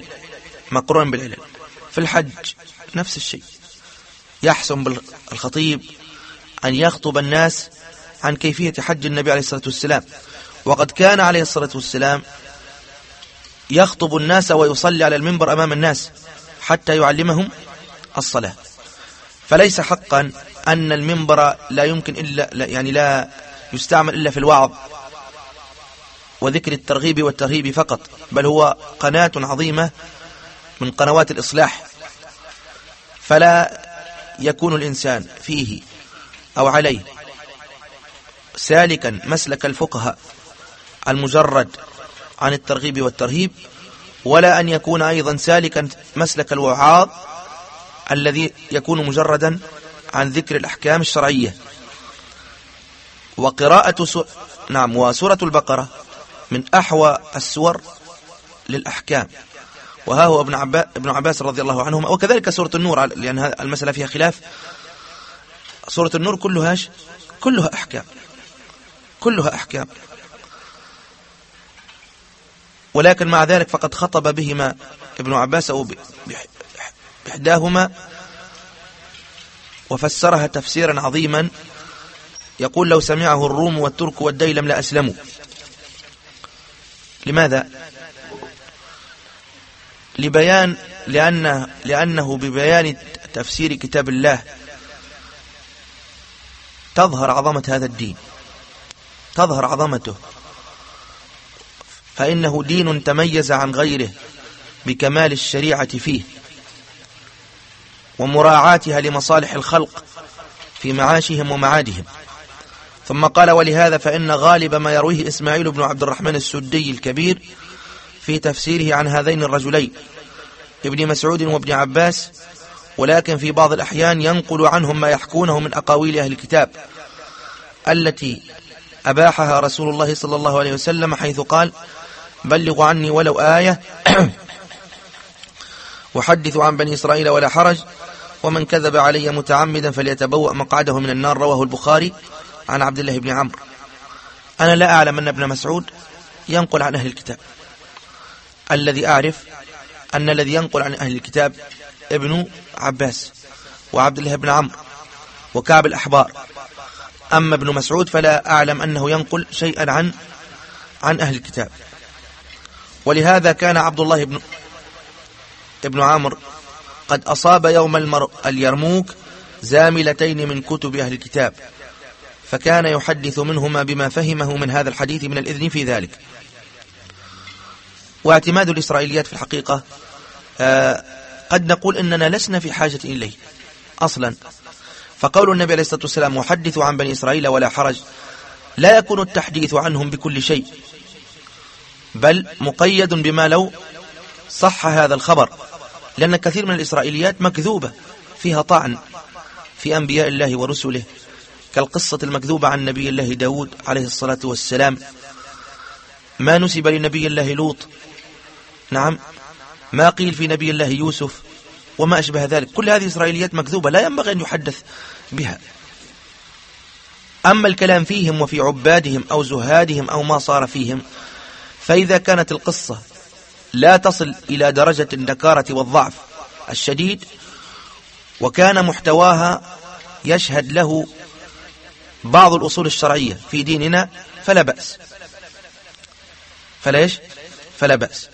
في الحج نفس الشيء، يحسن بالخطيب أن يخطب الناس عن كيفية حج النبي عليه الصلاة والسلام، وقد كان عليه الصلاة والسلام يخطب الناس ويصلي على المنبر أمام الناس حتى يعلمهم الصلاة. فليس حقا أن المنبر لا يمكن لا يستعمل إلا في الوعظ وذكر الترغيب والترهيب فقط، بل هو قناة عظيمة من قنوات الإصلاح. فلا يكون الإنسان فيه أو عليه سالكا مسلك الفقهاء المجرد عن الترغيب والترهيب، ولا أن يكون أيضا سالكا مسلك الوعاظ الذي يكون مجردا عن ذكر الأحكام الشرعية. وسورة البقرة من أحوى السور للأحكام، وها هو ابن عباس رضي الله عنهما. وكذلك سورة النور، لأن المسألة فيها خلاف. سورة النور كلها أحكام، ولكن مع ذلك فقد خطب بهما ابن عباس أو بإحداهما وفسرها تفسيرا عظيما، يقول: لو سمعه الروم والترك والديلم لأسلموا. لماذا؟ لأنه ببيان تفسير كتاب الله تظهر عظمة هذا الدين، تظهر عظمته، فإنه دين تميز عن غيره بكمال الشريعة فيه ومراعاتها لمصالح الخلق في معاشهم ومعادهم. ثم قال: ولهذا فإن غالب ما يرويه إسماعيل بن عبد الرحمن السدي الكبير في تفسيره عن هذين الرجلين ابن مسعود وابن عباس، ولكن في بعض الأحيان ينقل عنهم ما يحكونه من أقاويل أهل الكتاب التي أباحها رسول الله صلى الله عليه وسلم، حيث قال: بلغوا عني ولو آية وحدثوا عن بني إسرائيل ولا حرج، ومن كذب علي متعمدا فليتبوأ مقعده من النار. رواه البخاري عن عبد الله بن عمرو. أنا لا أعلم أن ابن مسعود ينقل عن أهل الكتاب، الذي أعرف أن الذي ينقل عن أهل الكتاب ابن عباس وعبد الله بن عمرو وكعب الأحبار. أما ابن مسعود فلا أعلم أنه ينقل شيئا عن أهل الكتاب. ولهذا كان عبد الله ابن عمرو قد أصاب يوم اليرموك زاملتين من كتب أهل الكتاب، فكان يحدث منهما بما فهمه من هذا الحديث من الإذن في ذلك. واعتماد الإسرائيليات في الحقيقة قد نقول إننا لسنا في حاجة إليه أصلا. فقول النبي عليه الصلاة والسلام: وحدثوا عن بني إسرائيل ولا حرج، لا يكون التحديث عنهم بكل شيء، بل مقيد بما لو صح هذا الخبر، لأن كثير من الإسرائيليات مكذوبة فيها طعن في أنبياء الله ورسله، كالقصة المكذوبة عن نبي الله داود عليه الصلاة والسلام، ما نسب لنبي الله لوط، نعم، ما قيل في نبي الله يوسف وما أشبه ذلك. كل هذه إسرائيليات مكذوبة لا ينبغي أن يحدث بها. أما الكلام فيهم وفي عبادهم أو زهادهم أو ما صار فيهم، فإذا كانت القصة لا تصل إلى درجة النكارة والضعف الشديد، وكان محتواها يشهد له بعض الأصول الشرعية في ديننا، فلا بأس، فلا بأس.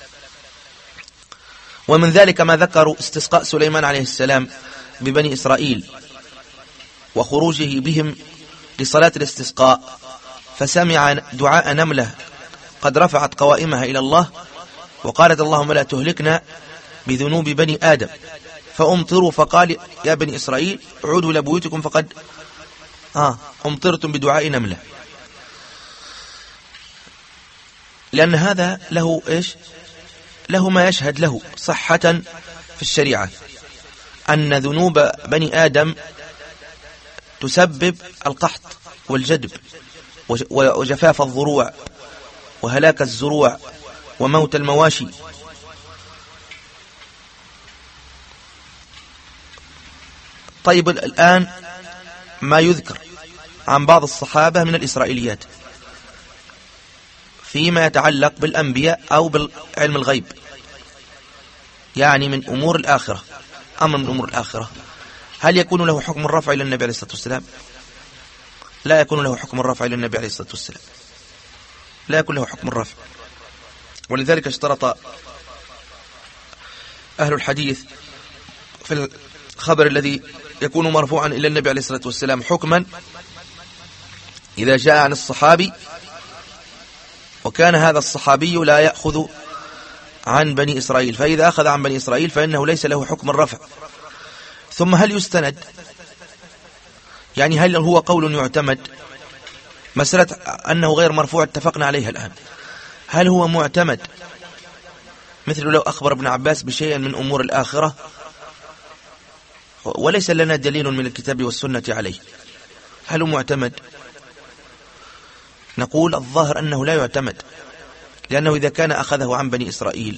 ومن ذلك ما ذكروا استسقاء سليمان عليه السلام ببني إسرائيل وخروجه بهم لصلاة الاستسقاء، فسمع دعاء نملة قد رفعت قوائمها إلى الله وقالت: اللهم لا تهلكنا بذنوب بني آدم، فأمطروا، فقال: يا بني إسرائيل عودوا إلى بيوتكم فقد أمطرتم بدعاء نملة. لأن هذا له له ما يشهد له صحة في الشريعة، أن ذنوب بني آدم تسبب القحط والجدب وجفاف الضروع وهلاك الزروع وموت المواشي. طيب، الآن ما يذكر عن بعض الصحابة من الإسرائيليات فيما يتعلق بالأنبياء أو بالعلم الغيب، يعني من أمور الآخرة، أمر من أمور الآخرة، هل يكون له حكم الرفع إلى النبي عليه الصلاة والسلام؟ لا يكون له حكم الرفع إلى النبي عليه الصلاة والسلام، لا يكون له حكم الرفع. ولذلك اشترط أهل الحديث في الخبر الذي يكون مرفوعا إلى النبي عليه الصلاة والسلام حكما إذا جاء عن الصحابي، وكان هذا الصحابي لا يأخذ عن بني إسرائيل، فإذا أخذ عن بني إسرائيل فإنه ليس له حكم الرفع. ثم هل يستند؟ يعني هل هو قول يعتمد؟ مسألة أنه غير مرفوع اتفقنا عليها الآن، هل هو معتمد مثل لو أخبر ابن عباس بشيء من أمور الآخرة وليس لنا دليل من الكتاب والسنة عليه، هل هو معتمد؟ نقول الظاهر أنه لا يعتمد، لأنه إذا كان أخذه عن بني إسرائيل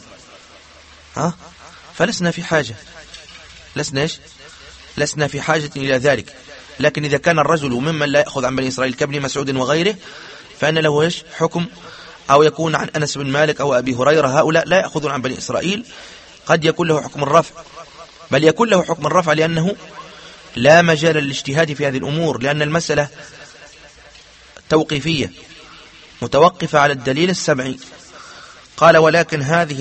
فلسنا في حاجة، لسنا في حاجة إلى ذلك. لكن إذا كان الرجل ممن لا يأخذ عن بني إسرائيل كابن مسعود وغيره، فإن له حكم، أو يكون عن أنس بن مالك أو أبي هريرة، هؤلاء لا يأخذون عن بني إسرائيل، قد يكون له حكم الرفع، بل يكون له حكم الرفع لأنه لا مجال للاجتهاد في هذه الأمور، لأن المسألة توقيفية متوقفة على الدليل السمعي. قال ولكن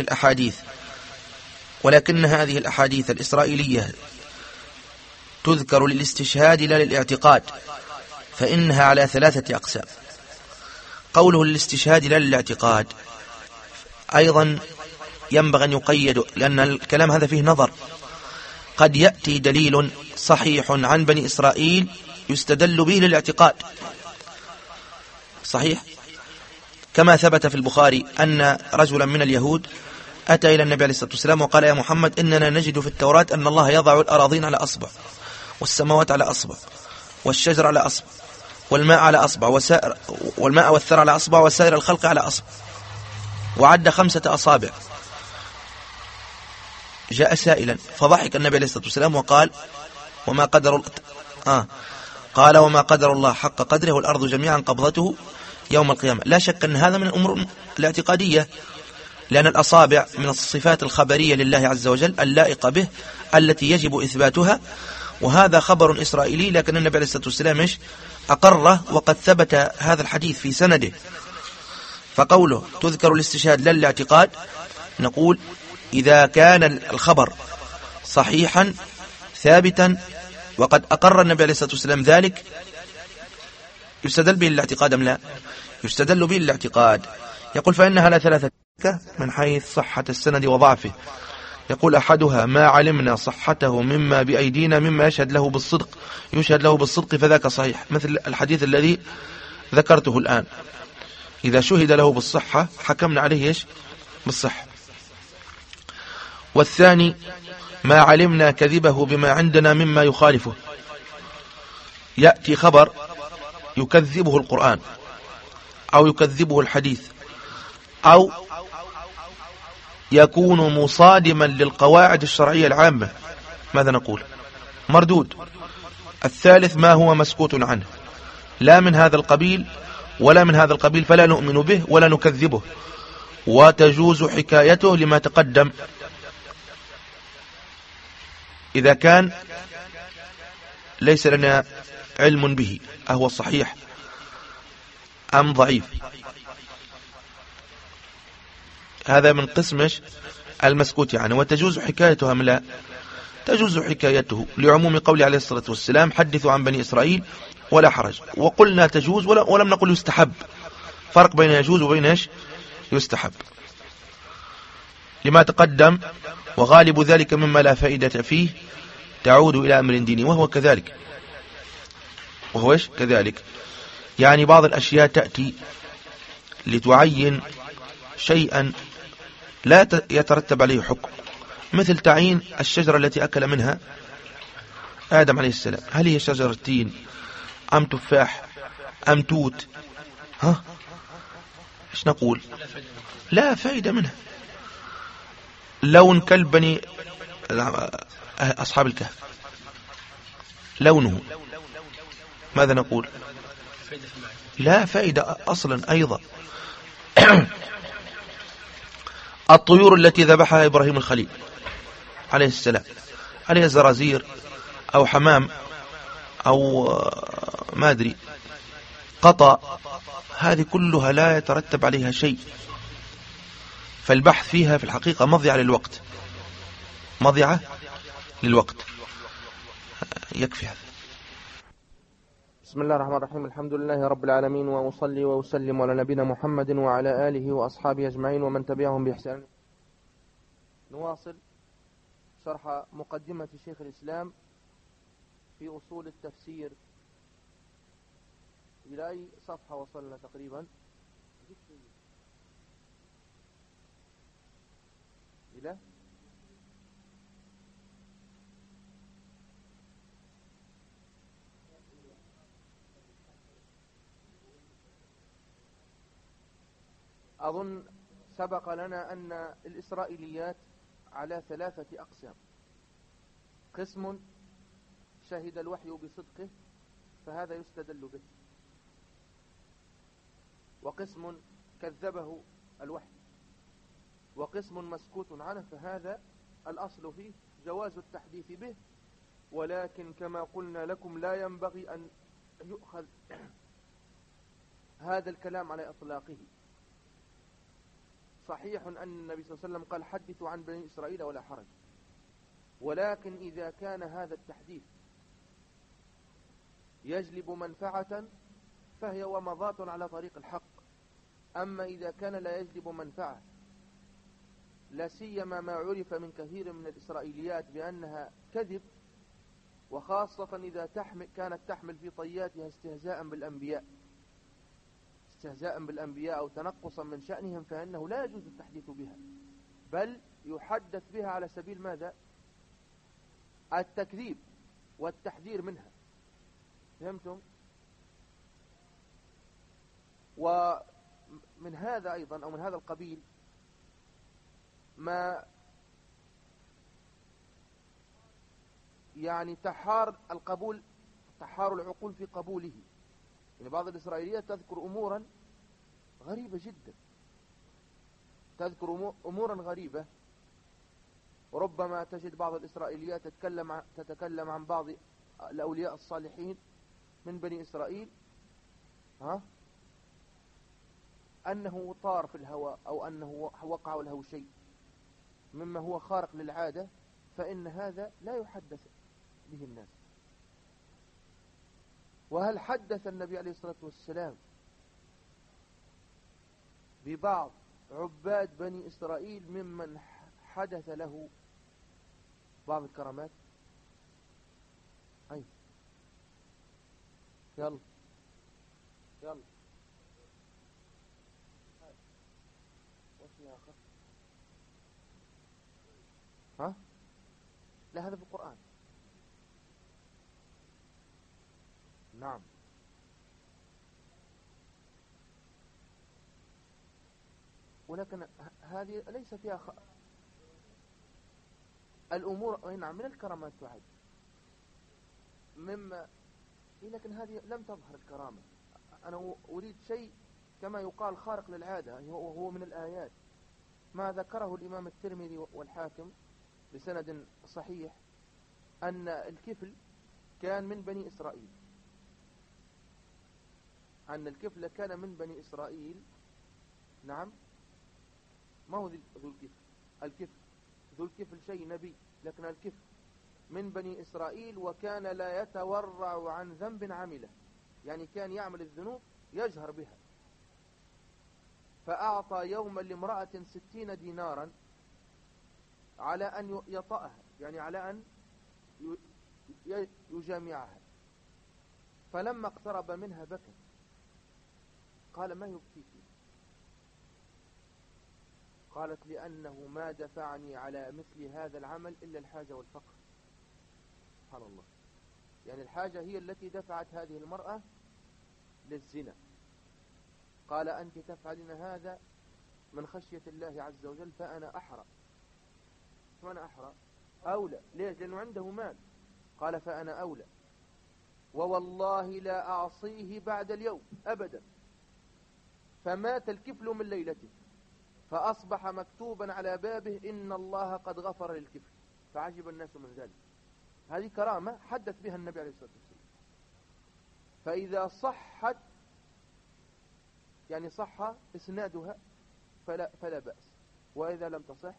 هذه الأحاديث الإسرائيلية تذكر للاستشهاد لا للاعتقاد، فإنها على 3 أقسام. قوله للاستشهاد لا للاعتقاد أيضا ينبغي أن يقيد، لأن الكلام هذا فيه نظر. قد يأتي دليل صحيح عن بني إسرائيل يستدل به للاعتقاد، صحيح، كما ثبت في البخاري أن رجلا من اليهود أتى إلى النبي عليه الصلاة والسلام وقال يا محمد إننا نجد في التوراة أن الله يضع الأراضين على أصبع، والسماوات على أصبع، والشجر على أصبع، والماء على أصبع، والماء والثرى على أصبع، وسائر الخلق على أصبع، وعد 5 أصابع. جاء سائلا فضحك النبي عليه الصلاة والسلام وقال وما قدر الله حق قدره والأرض جميعا قبضته يوم القيامة. لا شك أن هذا من الأمور الاعتقادية، لأن الأصابع من الصفات الخبرية لله عز وجل اللائقة به التي يجب إثباتها، وهذا خبر إسرائيلي، لكن النبي عليه الصلاة والسلام أقره، وقد ثبت هذا الحديث في سنده. فقوله تذكر الاستشهاد لا الاعتقاد، نقول إذا كان الخبر صحيحا ثابتا وقد أقر النبي عليه الصلاة والسلام ذلك، يستدل به الاعتقاد أم لا؟ يستدل به الاعتقاد. يقول فإنها على 3 من حيث صحة السند وضعفه. يقول أحدها ما علمنا صحته مما بأيدينا مما يشهد له بالصدق فذاك صحيح، مثل الحديث الذي ذكرته الآن، إذا شهد له بالصحة حكمنا عليه بالصحة. والثاني ما علمنا كذبه بما عندنا مما يخالفه، يأتي خبر يكذبه القرآن أو يكذبه الحديث أو يكون مصادما للقواعد الشرعية العامة، ماذا نقول؟ مردود. الثالث ما هو مسكوت عنه، لا من هذا القبيل ولا من هذا القبيل، فلا نؤمن به ولا نكذبه، وتجوز حكايته لما تقدم إذا كان ليس لنا علم به أهو صحيح أم ضعيف. هذا من قسم المسكوت عنه. وتجوز حكايته أم لا؟ تجوز حكايته لعموم قول عليه الصلاة والسلام حدثوا عن بني إسرائيل ولا حرج، وقلنا تجوز ولم نقل يستحب، فرق بين يجوز وبين يستحب لما تقدم. وغالب ذلك مما لا فائدة فيه تعود إلى أمر ديني، وهو كذلك. يعني بعض الأشياء تأتي لتعين شيئا لا يترتب عليه حكم، مثل تعيين الشجرة التي أكل منها آدم عليه السلام، هل هي شجرة تين أم تفاح أم توت؟ إيش نقول؟ لا فائدة منها. لون كلب أصحاب الكهف، لونه، ماذا نقول؟ لا فائدة أصلا أيضا. الطيور التي ذبحها إبراهيم الخليل عليه السلام، عليها زرازير أو حمام أو ما أدري قطا، هذه كلها لا يترتب عليها شيء، فالبحث فيها في الحقيقة مضيعة للوقت. يكفي هذا. بسم الله الرحمن الرحيم، الحمد لله رب العالمين، وأصلي وأسلم على نبينا محمد وعلى آله وأصحابه أجمعين ومن تبعهم بإحسان. نواصل شرح مقدمة شيخ الإسلام في أصول التفسير. إلى أي صفحة وصلنا تقريبا؟ إلى أظن سبق لنا أن الإسرائيليات على 3 أقسام: قسم شهد الوحي بصدقه فهذا يستدل به، وقسم كذبه الوحي، وقسم مسكوت عنه فهذا الأصل فيه جواز التحديث به ولكن كما قلنا لكم لا ينبغي أن يؤخذ هذا الكلام على إطلاقه. صحيح أن النبي صلى الله عليه وسلم قال حدثوا عن بني إسرائيل ولا حرج، ولكن إذا كان هذا التحديث يجلب منفعة فهي ومضات على طريق الحق. أما إذا كان لا يجلب منفعة، لا سيما ما عرف من كثير من الإسرائيليات بأنها كذب، وخاصة إذا كانت تحمل في طياتها استهزاء بالأنبياء أو تنقصا من شأنهم، فإنه لا يجوز التحديث بها، بل يحدث بها على سبيل ماذا؟ التكذيب والتحذير منها. فهمتم؟ ومن هذا أيضا أو من هذا القبيل ما يعني تحار العقول في قبوله. يعني بعض الإسرائيليات تذكر أمورا غريبة جدا، تذكر أمورا غريبة. وربما تجد بعض الإسرائيليات تتكلم عن بعض الأولياء الصالحين من بني إسرائيل أنه طار في الهواء أو أنه وقع له شيء مما هو خارق للعادة، فإن هذا لا يحدث به الناس. وهل حدث النبي عليه الصلاة والسلام ببعض عباد بني إسرائيل ممن حدث له بعض الكرامات؟ أي يلا وش آخر؟ لا، هذا في القرآن. نعم. ولكن هذه ليس فيها الأمور. نعم، من الكرامات تعد مما، لكن هذه لم تظهر الكرامة. أنا أريد شيء كما يقال خارق للعادة، وهو من الآيات ما ذكره الإمام الترمذي والحاكم بسند صحيح أن الكفل كان من بني إسرائيل، أن الكفل كان من بني إسرائيل. نعم، ما هو ذو الكفل ذو الكفل شيء نبي، لكن الكفل من بني إسرائيل، وكان لا يتورع عن ذنب عمله، يعني كان يعمل الذنوب يجهر بها. فأعطى يوما لامرأة 60 دينارا على أن يطأها، يعني على أن يجامعها. فلما اقترب منها بكت، قال ما يبكيك؟ قالت لأنه ما دفعني على مثل هذا العمل إلا الحاجة والفقر. سبحان الله، يعني الحاجة هي التي دفعت هذه المرأة للزنا. قال أنت تفعلين هذا من خشية الله عز وجل، فأنا أحرى. وأنا أحرى أولى. ليش؟ لأنه عنده مال. قال فأنا أولى، ووالله لا أعصيه بعد اليوم أبدا. فمات الكفل من ليلته، فأصبح مكتوبا على بابه إن الله قد غفر للكفل، فعجب الناس من ذلك. هذه كرامة حدث بها النبي عليه الصلاة والسلام. فإذا صحت، يعني صح إسنادها، فلا بأس، وإذا لم تصح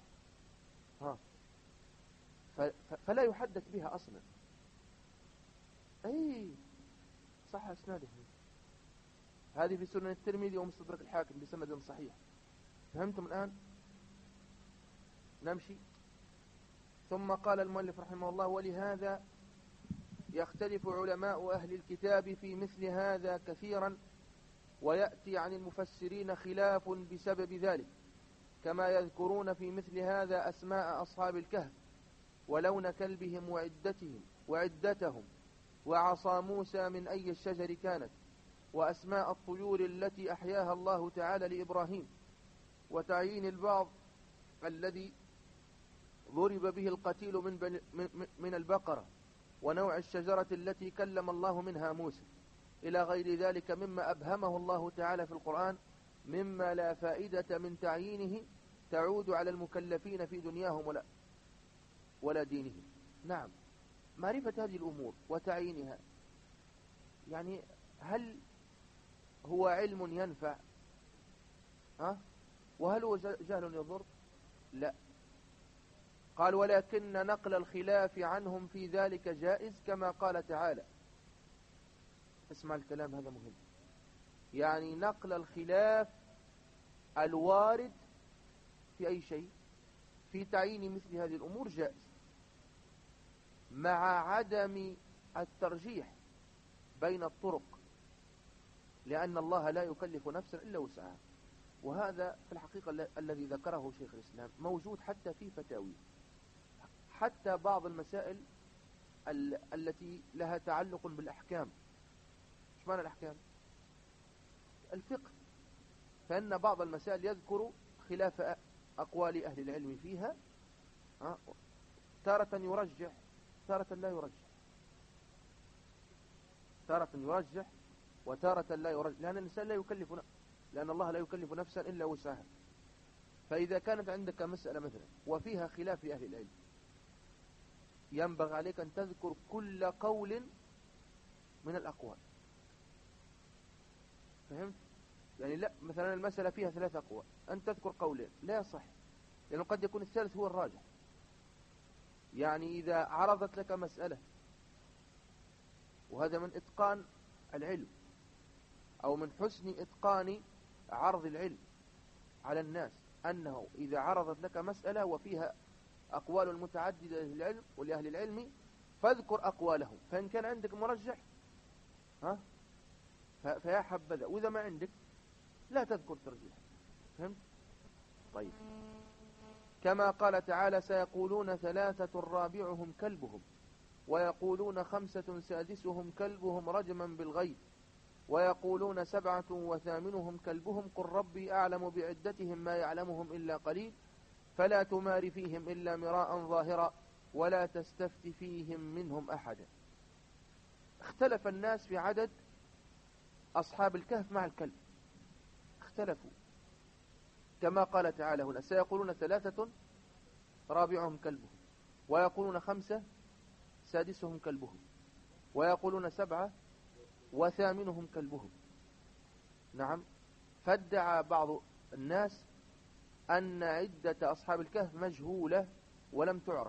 فلا يحدث بها أصلا. أي صح إسنادها. هذه في سنن الترمذي ومستدرك الحاكم بسند صحيح. فهمتم الآن؟ نمشي. ثم قال المؤلف رحمه الله: ولهذا يختلف علماء أهل الكتاب في مثل هذا كثيرا، ويأتي عن المفسرين خلاف بسبب ذلك، كما يذكرون في مثل هذا أسماء أصحاب الكهف ولون كلبهم وعدتهم وعصا موسى من أي الشجر كانت، وأسماء الطيور التي أحياها الله تعالى لإبراهيم، وتعيين البعض الذي ضرب به القتيل من البقرة، ونوع الشجرة التي كلم الله منها موسى، إلى غير ذلك مما أبهمه الله تعالى في القرآن، مما لا فائدة من تعيينه تعود على المكلفين في دنياهم ولا دينهم. نعم، معرفة هذه الأمور وتعيينها، يعني هل هو علم ينفع وهل هو جهل يضر؟ لا. قال ولكن نقل الخلاف عنهم في ذلك جائز كما قال تعالى. اسمع الكلام هذا مهم، يعني نقل الخلاف الوارد في أي شيء في تعيين مثل هذه الأمور جائز، مع عدم الترجيح بين الطرق، لأن الله لا يكلف نفسا إلا وسعها. وهذا في الحقيقة الذي ذكره شيخ الإسلام موجود حتى في فتاويه، حتى بعض المسائل التي لها تعلق بالأحكام. ايش معنى الأحكام؟ الفقه. فإن بعض المسائل يذكر خلاف أقوال أهل العلم فيها، تارة يرجح تارة لا يرجح، تارة يرجح وتارة لا يرجح، لأن الإنسان لا يكلف لأن الله لا يكلف نفسا إلا وسعها. فإذا كانت عندك مسألة مثلا وفيها خلاف لأهل العلم، ينبغي عليك أن تذكر كل قول من الأقوال. فهمت؟ يعني لا، مثلا المسألة فيها 3 أقوال، أن تذكر قولين لا يصح، لأنه قد يكون الثالث هو الراجح. يعني إذا عرضت لك مسألة، وهذا من إتقان العلم أو من حسن إتقان عرض العلم على الناس، أنه إذا عرضت لك مسألة وفيها أقوال متعددة للعلم ولأهل العلم فاذكر أقوالهم، فإن كان عندك مرجح فيا حبذا، وإذا ما عندك لا تذكر ترجيح. فهمت؟ طيب. كما قال تعالى سيقولون 3 رابعهم كلبهم ويقولون 5 سادسهم كلبهم رجما بالغيب ويقولون 7 وثامنهم كلبهم قل ربي أعلم بعدتهم ما يعلمهم إلا قليل فلا تمار فيهم إلا مراء ظاهرا ولا تستفت فيهم منهم أحدا. اختلف الناس في عدد أصحاب الكهف مع الكلب، اختلفوا كما قال تعالى هنا سيقولون 3 رابعهم كلبهم ويقولون 5 سادسهم كلبهم ويقولون 7 وثامنهم كلبهم. نعم. فادعى بعض الناس أن عدة أصحاب الكهف مجهولة ولم تعرف.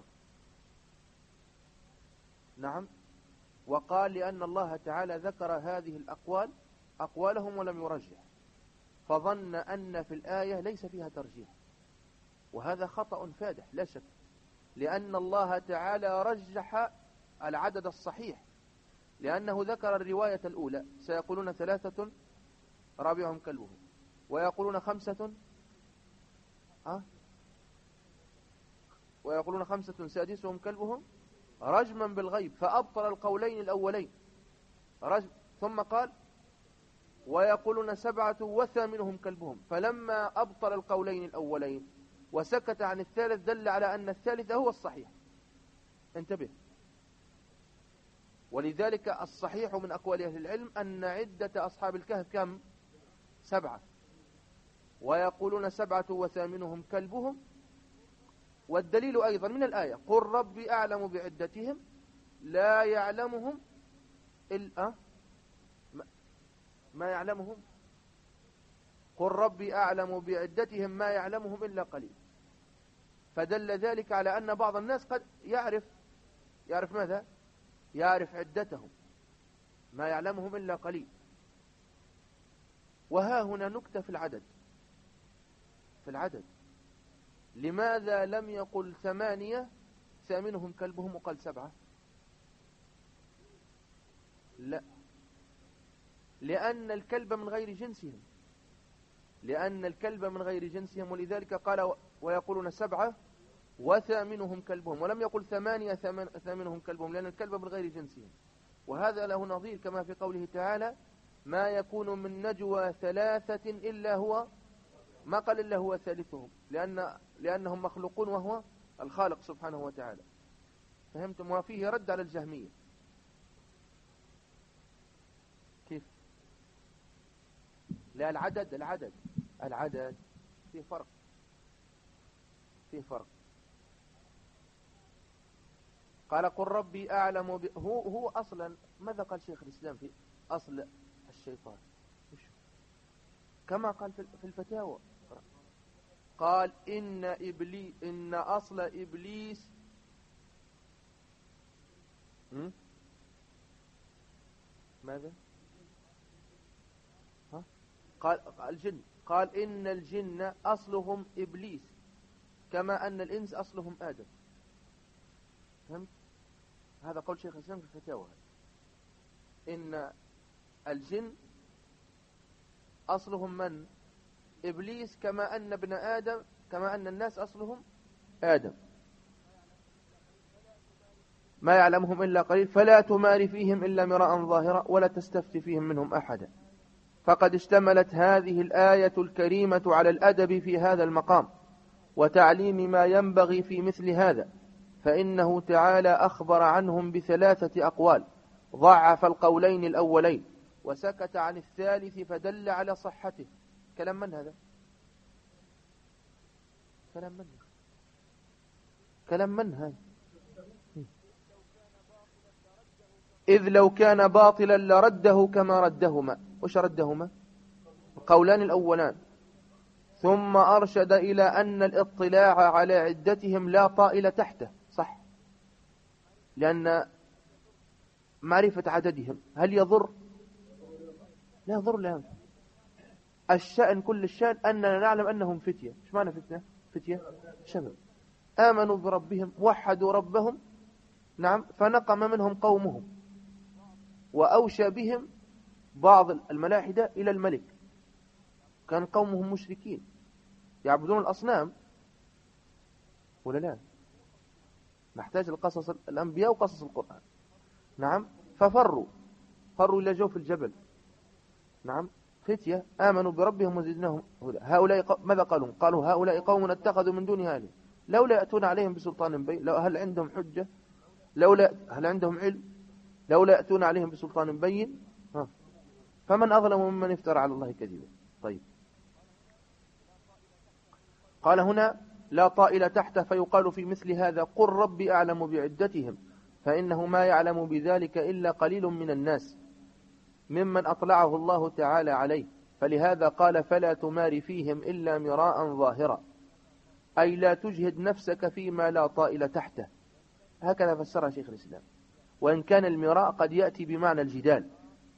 نعم. وقال لأن الله تعالى ذكر هذه الأقوال أقوالهم ولم يرجح، فظن أن في الآية ليس فيها ترجيح، وهذا خطأ فادح لا شك، لأن الله تعالى رجح العدد الصحيح، لأنه ذكر الرواية الأولى سيقولون 3 رابعهم كلبهم ويقولون 5 ويقولون 5 سادسهم كلبهم رجما بالغيب، فأبطل القولين الأولين ثم قال ويقولون 7 وثامنهم كلبهم، فلما أبطل القولين الأولين وسكت عن الثالث دل على أن الثالث هو الصحيح. انتبه. ولذلك الصحيح من أقوال أهل العلم أن عدة أصحاب الكهف كم؟ 7، ويقولون 7 وثامنهم كلبهم. والدليل أيضا من الآية قل ربي أعلم بعدتهم لا يعلمهم إلا ما يعلمهم، قل ربي أعلم بعدتهم ما يعلمهم إلا قليل. فدل ذلك على أن بعض الناس قد يعرف ماذا؟ يعرف عدتهم، ما يعلمهم إلا قليل. وها هنا نكتة في العدد لماذا لم يقل 8 ثامنهم كلبهم وقال 7؟ لا، لأن الكلب من غير جنسهم، ولذلك قال ويقولون 7 وثامنهم كلبهم، ولم يقل 8 ثامنهم كلبهم، لأن الكلب من غير جنسهم. وهذا له نظير كما في قوله تعالى ما يكون من نجوى 3 إلا هو، ما قال إلا هو ثالثهم، لأنهم مخلوقون وهو الخالق سبحانه وتعالى. فهمتم؟ وفيه رد على الجهمية. كيف؟ لا، العدد فيه فرق. قال قل ربي أعلم هو أصلا ماذا قال شيخ الإسلام في أصل الشيطان؟ كما قال في الفتاوى، قال إن أصل إبليس ماذا؟ قال الجن، قال إن الجن أصلهم إبليس كما أن الإنس أصلهم آدم. فهمت؟ هذا قول شيخ الإسلام في الفتاوى، إن الجن أصلهم من؟ إبليس كما أن ابن آدم، كما أن الناس أصلهم آدم. ما يعلمهم إلا قليل فلا تمار فيهم إلا مراء ظاهرا ولا تستفت فيهم منهم أحدا. فقد اشتملت هذه الآية الكريمة على الأدب في هذا المقام وتعليم ما ينبغي في مثل هذا، فإنه تعالى أخبر عنهم بثلاثة أقوال، ضعف القولين الأولين وسكت عن الثالث فدل على صحته. كلام من هذا؟ كلام من هذا؟ إذ لو كان باطلا لرده كما ردهما. وش ردهما؟ القولان الأولان. ثم أرشد إلى أن الاطلاع على عدتهم لا طائل تحته. صح، لأن معرفة عددهم هل يضر؟ لا يضر. لا، الشأن كل الشأن أننا نعلم أنهم فتية. إيش معنى فتنة؟ فتية شباب آمنوا بربهم وحدوا ربهم، نعم، فنقم منهم قومهم وأوشى بهم بعض الملاحدة إلى الملك. كان قومهم مشركين يعبدون الأصنام، ولا لا؟ نحتاج القصص الأنبياء وقصص القرآن. نعم، ففروا إلى جوف الجبل. نعم، فتية آمنوا بربهم وزدناهم هدى. هؤلاء ماذا قالوا؟ قالوا هؤلاء قوم اتخذوا من دونها آلهة لولا يأتون عليهم بسلطان بين. هل عندهم حجة؟ هل عندهم علم؟ لولا يأتون عليهم بسلطان بين. فمن أظلم ممن افترى على الله كذبا. طيب، قال هنا لا طائل تحته، فيقال في مثل هذا قل ربي أعلم بعدتهم، فإنه ما يعلم بذلك إلا قليل من الناس ممن أطلعه الله تعالى عليه. فلهذا قال فلا تمار فيهم إلا مراء ظاهرا، أي لا تجهد نفسك فيما لا طائل تحته. هكذا فسرها شيخ الإسلام. وإن كان المراء قد يأتي بمعنى الجدال،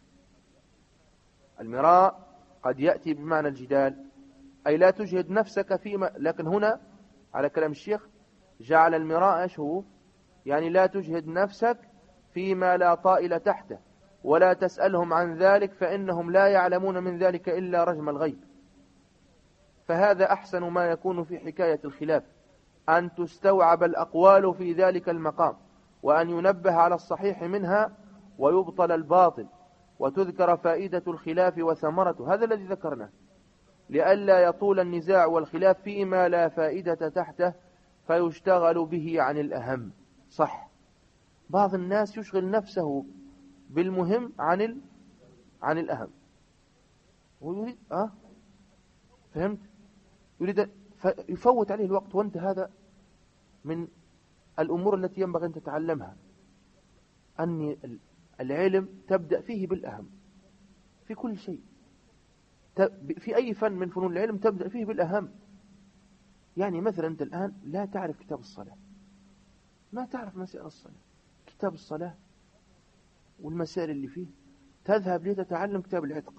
المراء قد يأتي بمعنى الجدال، أي لا تجهد نفسك فيما، لكن هنا على كلام الشيخ جعل المراء شو يعني لا تجهد نفسك فيما لا طائل تحته ولا تسألهم عن ذلك، فإنهم لا يعلمون من ذلك إلا رجم الغيب. فهذا أحسن ما يكون في حكاية الخلاف، أن تستوعب الأقوال في ذلك المقام، وأن ينبه على الصحيح منها ويبطل الباطل، وتذكر فائدة الخلاف وثمرته. هذا الذي ذكرناه، لئلا يطول النزاع والخلاف فيما لا فائدة تحته فيشتغل به عن الأهم. صح، بعض الناس يشغل نفسه بالمهم عن الأهم، ويريد فهمت، يريد يفوت عليه الوقت. وانت هذا من الأمور التي ينبغي أن تتعلمها، أن العلم تبدأ فيه بالأهم في كل شيء. في أي فن من فنون العلم تبدأ فيه بالأهم. يعني مثلا أنت الآن لا تعرف كتاب الصلاة، ما تعرف مسائل الصلاة، كتاب الصلاة والمسائل اللي فيه، تذهب لتتعلم كتاب العتق.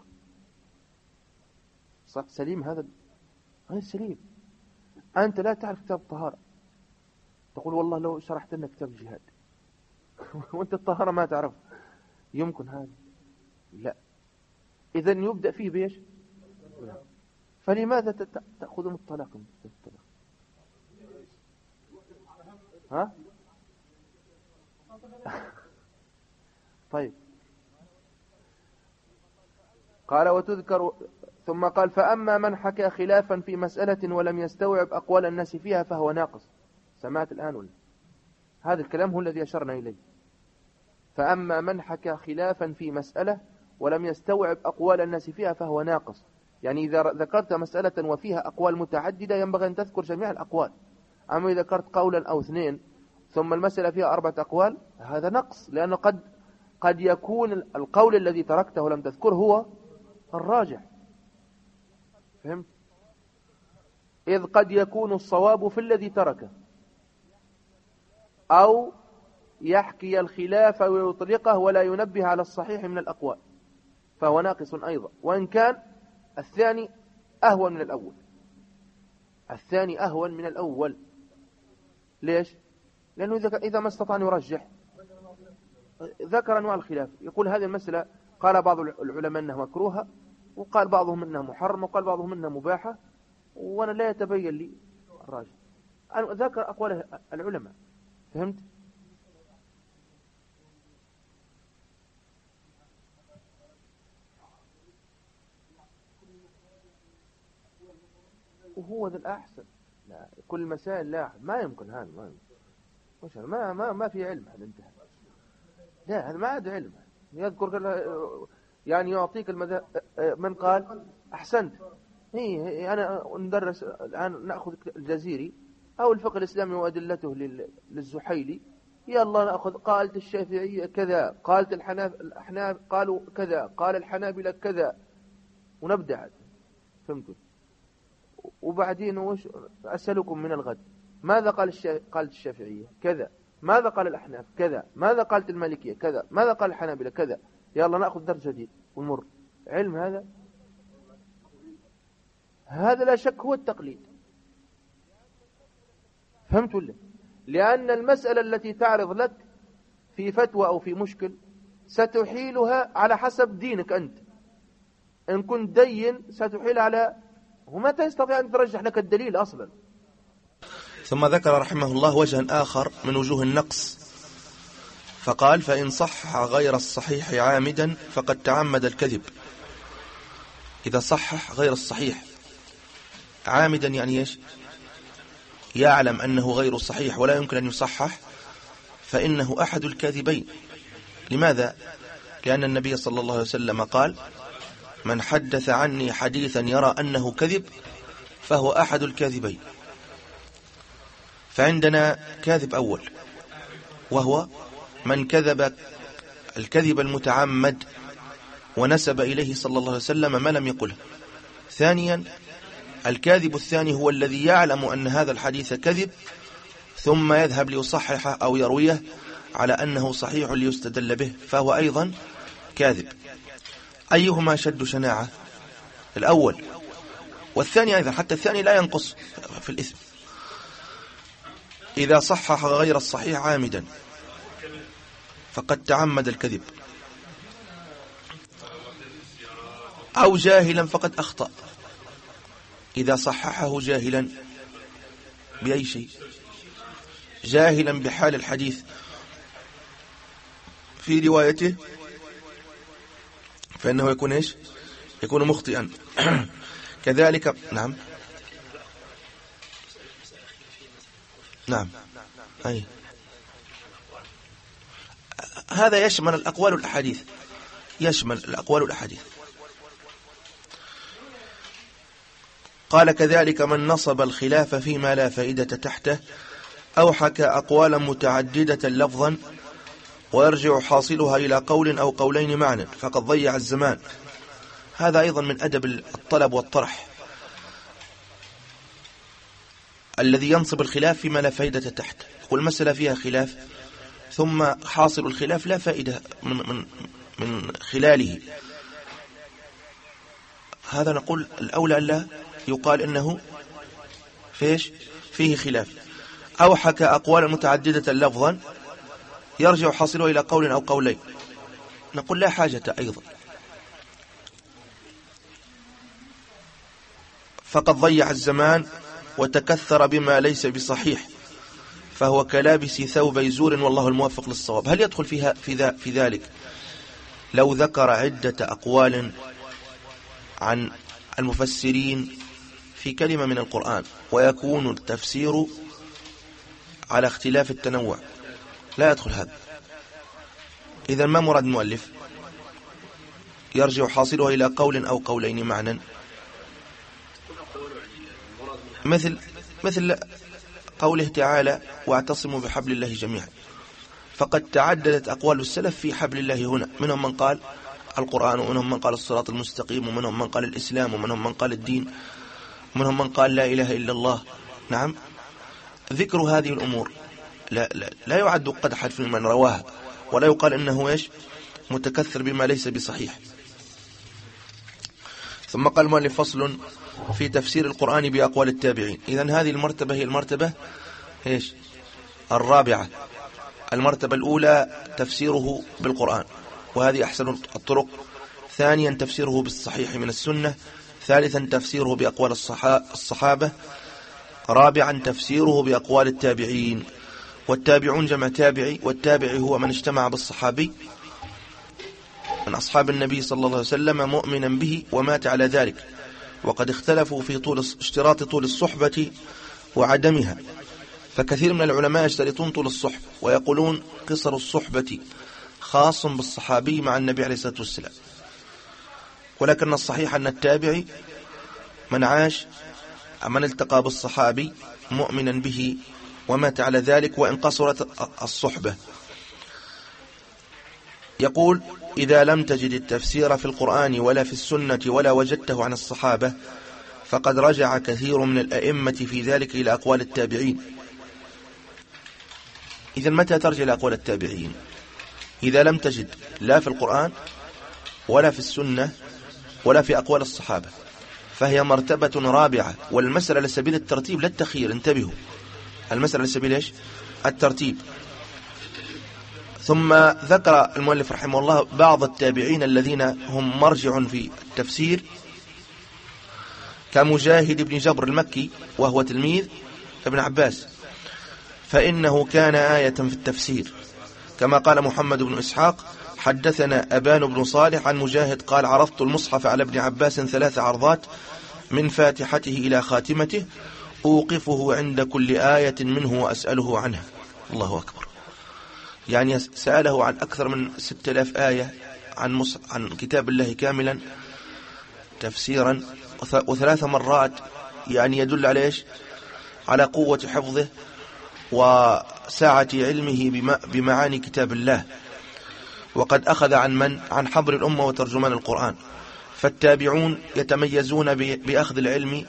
سليم هذا؟ غير سليم. أنت لا تعرف كتاب الطهارة، تقول والله لو شرحت لنا كتاب الجهاد وأنت الطهارة ما تعرف، يمكن هذا؟ لا. إذن يبدأ فيه بيش؟ فلماذا تأخذون الطلاق؟ ها؟ طيب، قال وتذكر، ثم قال فأما من حكى خلافا في مسألة ولم يستوعب أقوال الناس فيها فهو ناقص. سمعت الآن ولا؟ هذا الكلام هو الذي أشرنا إليه. فأما من حكى خلافا في مسألة ولم يستوعب أقوال الناس فيها فهو ناقص. يعني إذا ذكرت مسألة وفيها أقوال متعددة ينبغي أن تذكر جميع الأقوال. أما إذا ذكرت قولا أو اثنين ثم المسألة فيها 4 أقوال، هذا نقص، لأنه قد يكون القول الذي تركته ولم تذكره هو الراجح. فهمت؟ إذ قد يكون الصواب في الذي تركه، أو يحكي الخلاف ويطلقه ولا ينبه على الصحيح من الأقوال، فهو ناقص أيضا، وإن كان الثاني أهون من الأول. الثاني أهون من الأول. ليش؟ لأنه إذا ما استطاع أن يرجح ذكر أنواع الخلاف، يقول هذه المسألة قال بعض العلماء أنها مكروهة، وقال بعضهم أنها محرمة، وقال بعضهم أنها مباحة، وأنا لا يتبين لي الراجح. أنا ذكر أقوال العلماء. فهمت؟ وهو ذا الأحسن. لا، كل مسائل لا، ما يمكن هذا، ما في علم هذا انتهى. لا، هذا ما عاد علم. يذكر يعني يعطيك من قال أحسنت. أنا ندرس الآن، نأخذ الجزيري أو الفقه الإسلامي وأدلته للزحيلي، يلا نأخذ قالت الشافعية كذا، قالت الأحناف قالوا كذا، قال الحنابلة كذا، ونبدأ. فهمتوا؟ وبعدين وش أسألكم من الغد؟ ماذا قالت الشافعية كذا، ماذا قال الأحناف كذا، ماذا قالت المالكية كذا، ماذا قال الحنابلة كذا، يلا نأخذ درس جديد ونمر. علم هذا لا شك هو التقليد. فهمت ولا؟ لأن المسألة التي تعرض لك في فتوى أو في مشكل ستحيلها على حسب دينك أنت. إن كنت دين ستحيل على، وما تستطيع أن ترجح لك الدليل أصلا. ثم ذكر رحمه الله وجها آخر من وجوه النقص، فقال: فإن صح غير الصحيح عامدا فقد تعمد الكذب. إذا صحح غير الصحيح عامدا، يعني إيش؟ يعلم أنه غير صحيح ولا يمكن أن يصحح، فإنه أحد الكاذبين. لماذا؟ لأن النبي صلى الله عليه وسلم قال: من حدث عني حديثا يرى أنه كذب فهو أحد الكاذبين. فعندنا كاذب أول، وهو من كذب الكذب المتعمد ونسب إليه صلى الله عليه وسلم ما لم يقله. ثانيا، الكاذب الثاني هو الذي يعلم أن هذا الحديث كذب ثم يذهب ليصححه أو يرويه على أنه صحيح ليستدل به، فهو أيضا كاذب. أيهما شد شناعة؟ الأول. والثاني أيضا، حتى الثاني لا ينقص في الإثم. إذا صحح غير الصحيح عامدا فقد تعمد الكذب، أو جاهلا فقد أخطأ. إذا صححه جاهلا بأي شيء؟ جاهلا بحال الحديث في روايته، فإنه يكون إيش؟ يكون مخطئا. كذلك. نعم. أي. هذا يشمل الأقوال والأحاديث، يشمل الأقوال والأحاديث. قال: كذلك من نصب الخلاف فيما لا فائدة تحته أو حكى أقوالا متعددة لفظا ويرجع حاصلها إلى قول أو قولين معنى فقد ضيع الزمان. هذا أيضا من أدب الطلب والطرح، الذي ينصب الخلاف فيما لا فائدة تحته. والمسألة فيها خلاف ثم حاصل الخلاف لا فائدة من خلاله، هذا نقول الأولى ألا يقال إنه فيه خلاف. أو حكى أقوالا متعددة لفظا يرجع حاصله إلى قول أو قولين، نقول لا حاجة أيضا. فقد ضيع الزمان وتكثر بما ليس بصحيح فهو كلابس ثوب زور والله الموفق للصواب. هل يدخل في ذلك لو ذكر عدة أقوال عن المفسرين في كلمة من القرآن ويكون التفسير على اختلاف التنوع؟ لا يدخل هذا. إذا ما مراد المؤلف؟ يرجع حاصله إلى قول أو قولين معنى، مثل قوله تعالى واعتصموا بحبل الله جميعا، فقد تعددت أقوال السلف في حبل الله هنا، منهم من قال القرآن، ومنهم من قال الصراط المستقيم، ومنهم من قال الإسلام، ومنهم من قال الدين، ومنهم من قال لا إله إلا الله. نعم، ذكر هذه الأمور لا يعد قدحا في من رواها، ولا يقال إنه متكثر بما ليس بصحيح. ثم قال المؤلف فصل في تفسير القرآن بأقوال التابعين. إذن هذه المرتبة هي المرتبة الرابعة. المرتبة الأولى تفسيره بالقرآن، وهذه أحسن الطرق. ثانيا تفسيره بالصحيح من السنة. ثالثا تفسيره بأقوال الصحابة. رابعا تفسيره بأقوال التابعين. والتابعون جمع تابعي، والتابعي هو من اجتمع بالصحابي من أصحاب النبي صلى الله عليه وسلم مؤمنا به ومات على ذلك. وقد اختلفوا في اشتراط طول الصحبة وعدمها، فكثير من العلماء يشترطون طول الصحبة ويقولون قصر الصحبة خاص بالصحابي مع النبي عليه الصلاة والسلام. ولكن الصحيح أن التابعي من التقى بالصحابي مؤمنا به ومات على ذلك وإن قصرت الصحبة. يقول إذا لم تجد التفسير في القرآن ولا في السنة ولا وجدته عن الصحابة فقد رجع كثير من الأئمة في ذلك إلى أقوال التابعين. إذن متى ترجع إلى أقوال التابعين؟ إذا لم تجد لا في القرآن ولا في السنة ولا في أقوال الصحابة، فهي مرتبة رابعة. والمسألة لسبيل الترتيب لا التخيير، انتبهوا، المسألة لسبيل الترتيب. ثم ذكر المؤلف رحمه الله بعض التابعين الذين هم مرجع في التفسير، كمجاهد بن جبر المكي وهو تلميذ ابن عباس، فإنه كان آية في التفسير، كما قال محمد بن إسحاق حدثنا أبان بن صالح عن مجاهد قال عرضت المصحف على ابن عباس 3 عرضات من فاتحته إلى خاتمته أوقفه عند كل آية منه وأسأله عنها. الله أكبر، يعني سأله عن أكثر من 6000 آية عن كتاب الله كاملا تفسيرا، و3 مرات، يعني يدل على على قوة حفظه وسعة علمه بمعاني كتاب الله. وقد أخذ عن حبر الأمة وترجمان القرآن. فالتابعون يتميزون بأخذ العلم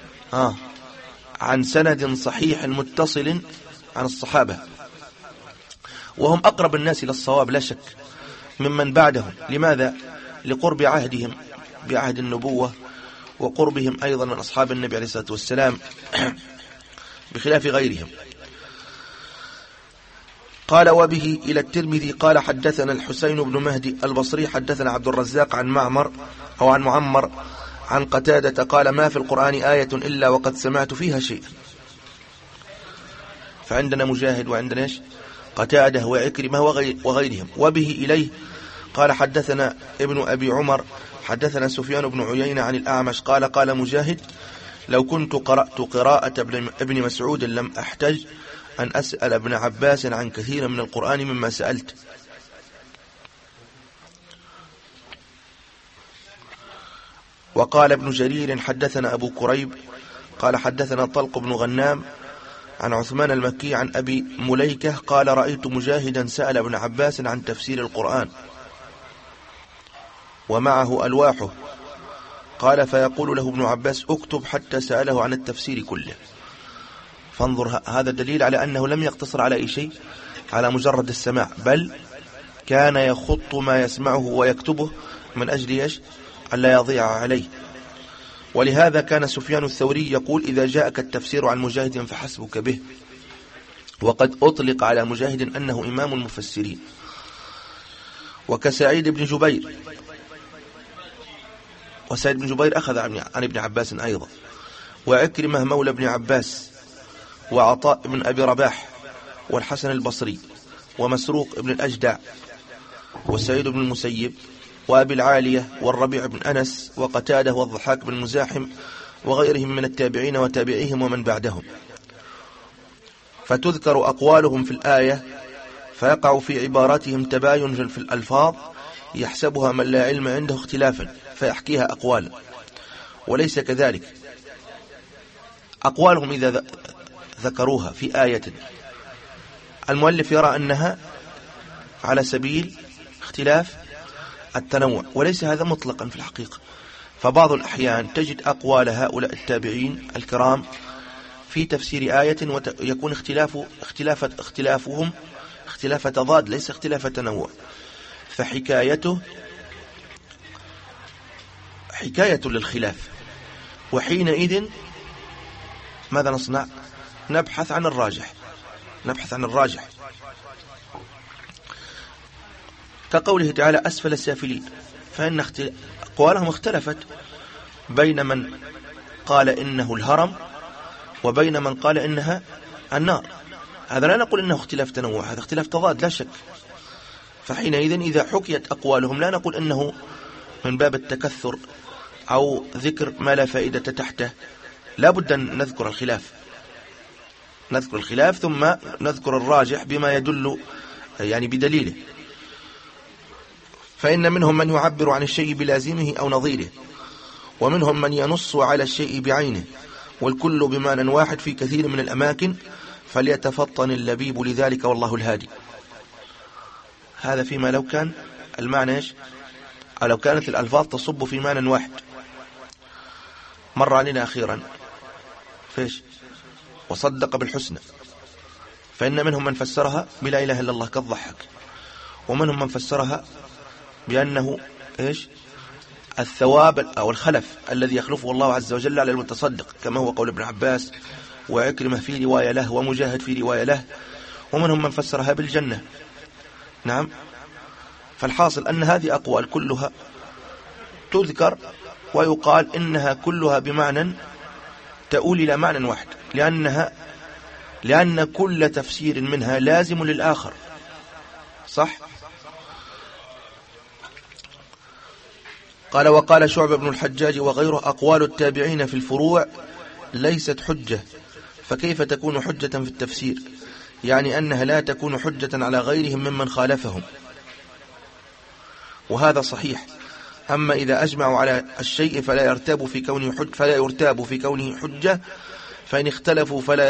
عن سند صحيح متصل عن الصحابة، وهم أقرب الناس إلى الصواب لا شك ممن بعدهم. لماذا؟ لقرب عهدهم بعهد النبوة، وقربهم أيضا من أصحاب النبي عليه الصلاة والسلام بخلاف غيرهم. قال وبه إلى الترمذي قال حدثنا الحسين بن مهدي البصري حدثنا عبد الرزاق عن معمر عن قتادة قال ما في القرآن آية إلا وقد سمعت فيها شيء. فعندنا مجاهد وعندنا قتادة وعكرمة وغيرهم. وبه إليه قال حدثنا ابن أبي عمر حدثنا سفيان بن عيينة عن الأعمش قال مجاهد لو كنت قرأت قراءة ابن مسعود لم أحتج أن أسأل ابن عباس عن كثير من القرآن مما سألت. وقال ابن جرير حدثنا أبو كريب قال حدثنا طلق بن غنام عن عثمان المكي عن أبي مليكة قال رأيت مجاهدا سأل ابن عباس عن تفسير القرآن ومعه ألواحه، قال فيقول له ابن عباس اكتب حتى سأله عن التفسير كله. فانظر، هذا دليل على أنه لم يقتصر على أي شيء على مجرد السماع، بل كان يخط ما يسمعه ويكتبه من أجل ألا يضيع عليه. ولهذا كان سفيان الثوري يقول إذا جاءك التفسير عن مجاهد فحسبك به. وقد أطلق على مجاهد أنه إمام المفسرين. وكسعيد بن جبير، وسعيد بن جبير أخذ عن ابن عباس أيضا، وعكرمة مولى ابن عباس، وعطاء بن أبي رباح، والحسن البصري، ومسروق بن الأجدع، وسعيد بن المسيب، وأبي العالية، والربيع بن أنس، وقتاده، والضحاك بن مزاحم، وغيرهم من التابعين وتابعيهم ومن بعدهم. فتذكر أقوالهم في الآية فيقع في عباراتهم تباين في الألفاظ يحسبها من لا علم عنده اختلافا فيحكيها أقوالا، وليس كذلك. أقوالهم إذا ذكروها في آية، المؤلف يرى أنها على سبيل اختلاف التنوع، وليس هذا مطلقا في الحقيقة. فبعض الأحيان تجد أقوال هؤلاء التابعين الكرام في تفسير آية ويكون اختلافهم اختلاف تضاد ليس اختلاف تنوع، فحكايته حكاية للخلاف. وحينئذ ماذا نصنع؟ نبحث عن الراجح. كقوله تعالى أسفل السافلين، فإن أقوالهم اختلفت بين من قال إنه الهرم وبين من قال إنها النار. هذا لا نقول إنه اختلاف تنوع، هذا اختلاف تضاد لا شك. فحينئذ إذا حكيت أقوالهم لا نقول إنه من باب التكثر أو ذكر ما لا فائدة تحته، لا بد أن نذكر الخلاف ثم نذكر الراجح بما يدل يعني بدليله. فإن منهم من يعبر عن الشيء بلازمه أو نظيره، ومنهم من ينص على الشيء بعينه، والكل بمعنى واحد في كثير من الأماكن، فليتفطن اللبيب لذلك والله الهادي. هذا فيما لو كان المعنى إيش؟ لو كانت الألفاظ تصب في معنى واحد. مر علينا أخيرا فيش وصدق بالحسنى، فإن منهم من فسرها بلا إله إلا الله كالضحك، ومنهم من فسرها بأنه إيش؟ الثواب أو الخلف الذي يخلفه الله عز وجل على المتصدق، كما هو قول ابن عباس وعكرمة في رواية له ومجاهد في رواية له. ومنهم من فسرها بالجنة. نعم. فالحاصل أن هذه أقوال كلها تذكر ويقال إنها كلها بمعنى تؤول إلى معنى واحد، لأن كل تفسير منها لازم للآخر. صح؟ قال وقال شعبة بن الحجاج وغيره أقوال التابعين في الفروع ليست حجة، فكيف تكون حجة في التفسير؟ يعني أنها لا تكون حجة على غيرهم ممن خالفهم، وهذا صحيح. أما إذا أجمعوا على الشيء فلا يرتاب في كونه حجة، فإن اختلفوا فلا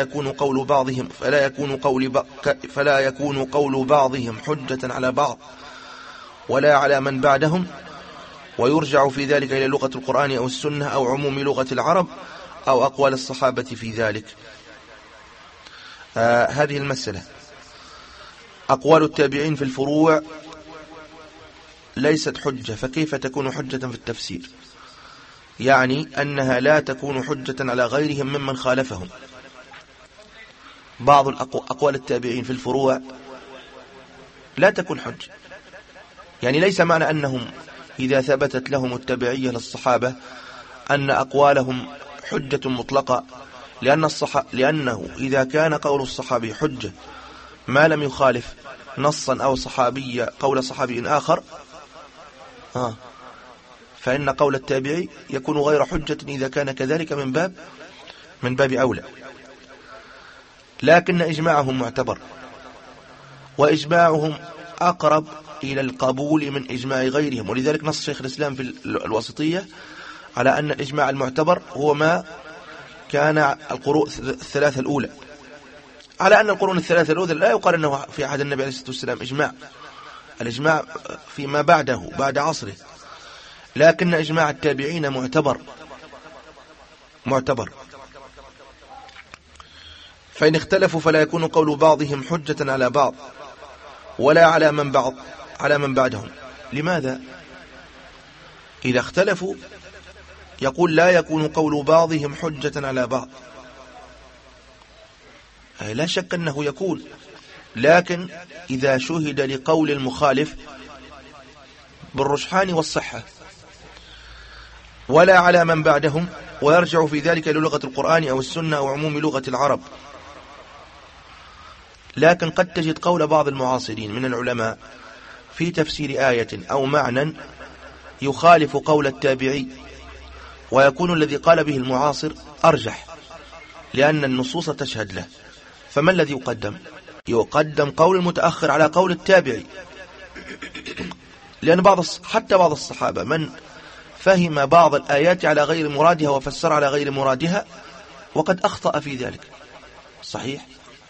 يكون قول بعضهم حجة على بعض ولا على من بعدهم، ويرجع في ذلك إلى لغة القرآن أو السنة أو عموم لغة العرب أو أقوال الصحابة في ذلك. هذه المسألة أقوال التابعين في الفروع ليست حجة، فكيف تكون حجة في التفسير؟ يعني أنها لا تكون حجة على غيرهم ممن خالفهم. بعض أقوال التابعين في الفروع لا تكون حجة، يعني ليس معنى أنهم إذا ثبتت لهم التبعية للصحابة أن أقوالهم حجة مطلقة، لأنه إذا كان قول الصحابي حجة ما لم يخالف نصا أو قول صحابي آخر، فإن قول التابعي يكون غير حجة إذا كان كذلك من باب أولى. لكن إجماعهم معتبر، وإجماعهم أقرب إلى القبول من إجماع غيرهم، ولذلك نص شيخ الإسلام في الوسطية على أن الإجماع المعتبر هو ما كان القرون الثلاثة الأولى، على أن القرون الثلاثة الأولى لا يقال أنه في عهد النبي عليه الصلاة والسلام إجماع، الإجماع فيما بعده بعد عصره، لكن إجماع التابعين معتبر. فإن اختلفوا فلا يكون قول بعضهم حجة على بعض ولا على من بعدهم. لماذا؟ إذا اختلفوا يقول لا يكون قول بعضهم حجة على بعض، لا شك أنه يكون، لكن إذا شهد لقول المخالف بالرجحان والصحة ولا على من بعدهم، ويرجع في ذلك للغة القرآن أو السنة أو عموم لغة العرب. لكن قد تجد قول بعض المعاصرين من العلماء في تفسير آية أو معنى يخالف قول التابعي، ويكون الذي قال به المعاصر أرجح لأن النصوص تشهد له. فما الذي يقدم قول المتأخر على قول التابعي، لأن حتى بعض الصحابة من فهم بعض الآيات على غير مرادها وفسر على غير مرادها وقد أخطأ في ذلك. صحيح.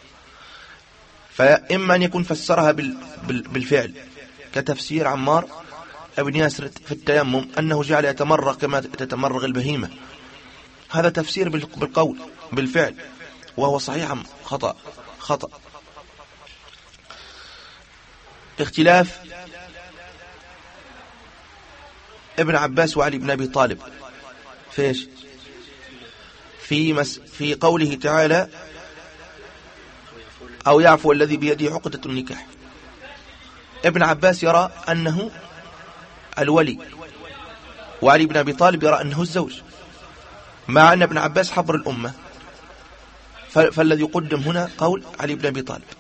فإما أن يكون فسرها بالفعل كتفسير عمار ابن ياسر في التيمم أنه جعل يتمرغ كما تتمرغ البهيمة، هذا تفسير بالقول بالفعل، وهو صحيح خطأ. اختلاف ابن عباس وعلي بن أبي طالب فيش في قوله تعالى أو يعفو الذي بيده عقدة النكاح. ابن عباس يرى أنه الولي، وعلي بن أبي طالب يرى أنه الزوج، مع أن ابن عباس حبر الأمة، فالذي يقدم هنا قول علي بن أبي طالب.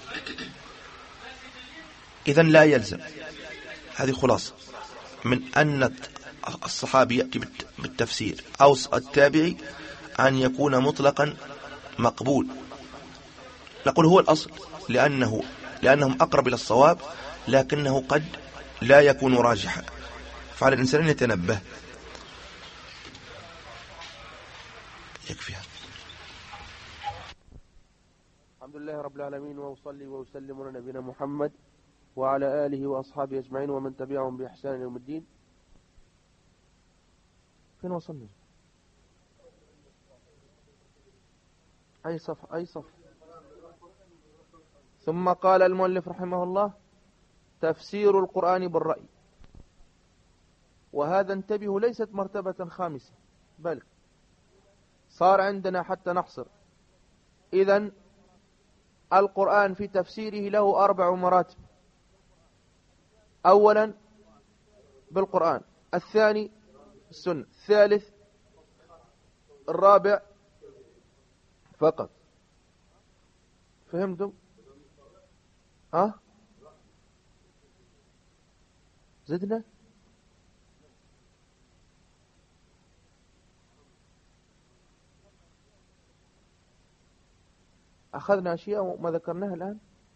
إذن لا يلزم، هذه خلاصة من أن الصحابي يأتي بالتفسير أو التابعي أن يكون مطلقا مقبول. نقول هو الأصل لأنهم أقرب إلى الصواب، لكنه قد لا يكون راجحا، فعلى الإنسان أن يتنبه. يكفي. الحمد لله رب العالمين، وأصلي وأسلم على نبينا محمد وعلى آله وأصحابه أجمعين ومن تبعهم بإحسان يوم الدين. فين وصلنا؟ أي صف. ثم قال المؤلف رحمه الله: تفسير القرآن بالرأي. وهذا انتبهوا ليست مرتبة خامسة، بل صار عندنا حتى نحصر. إذن القرآن في تفسيره له 4 مراتب: أولا بالقرآن، الثاني السنة، الثالث الرابع فقط. فهمتم؟ زدنا؟ أخذنا أشياء وما ذكرناها الآن.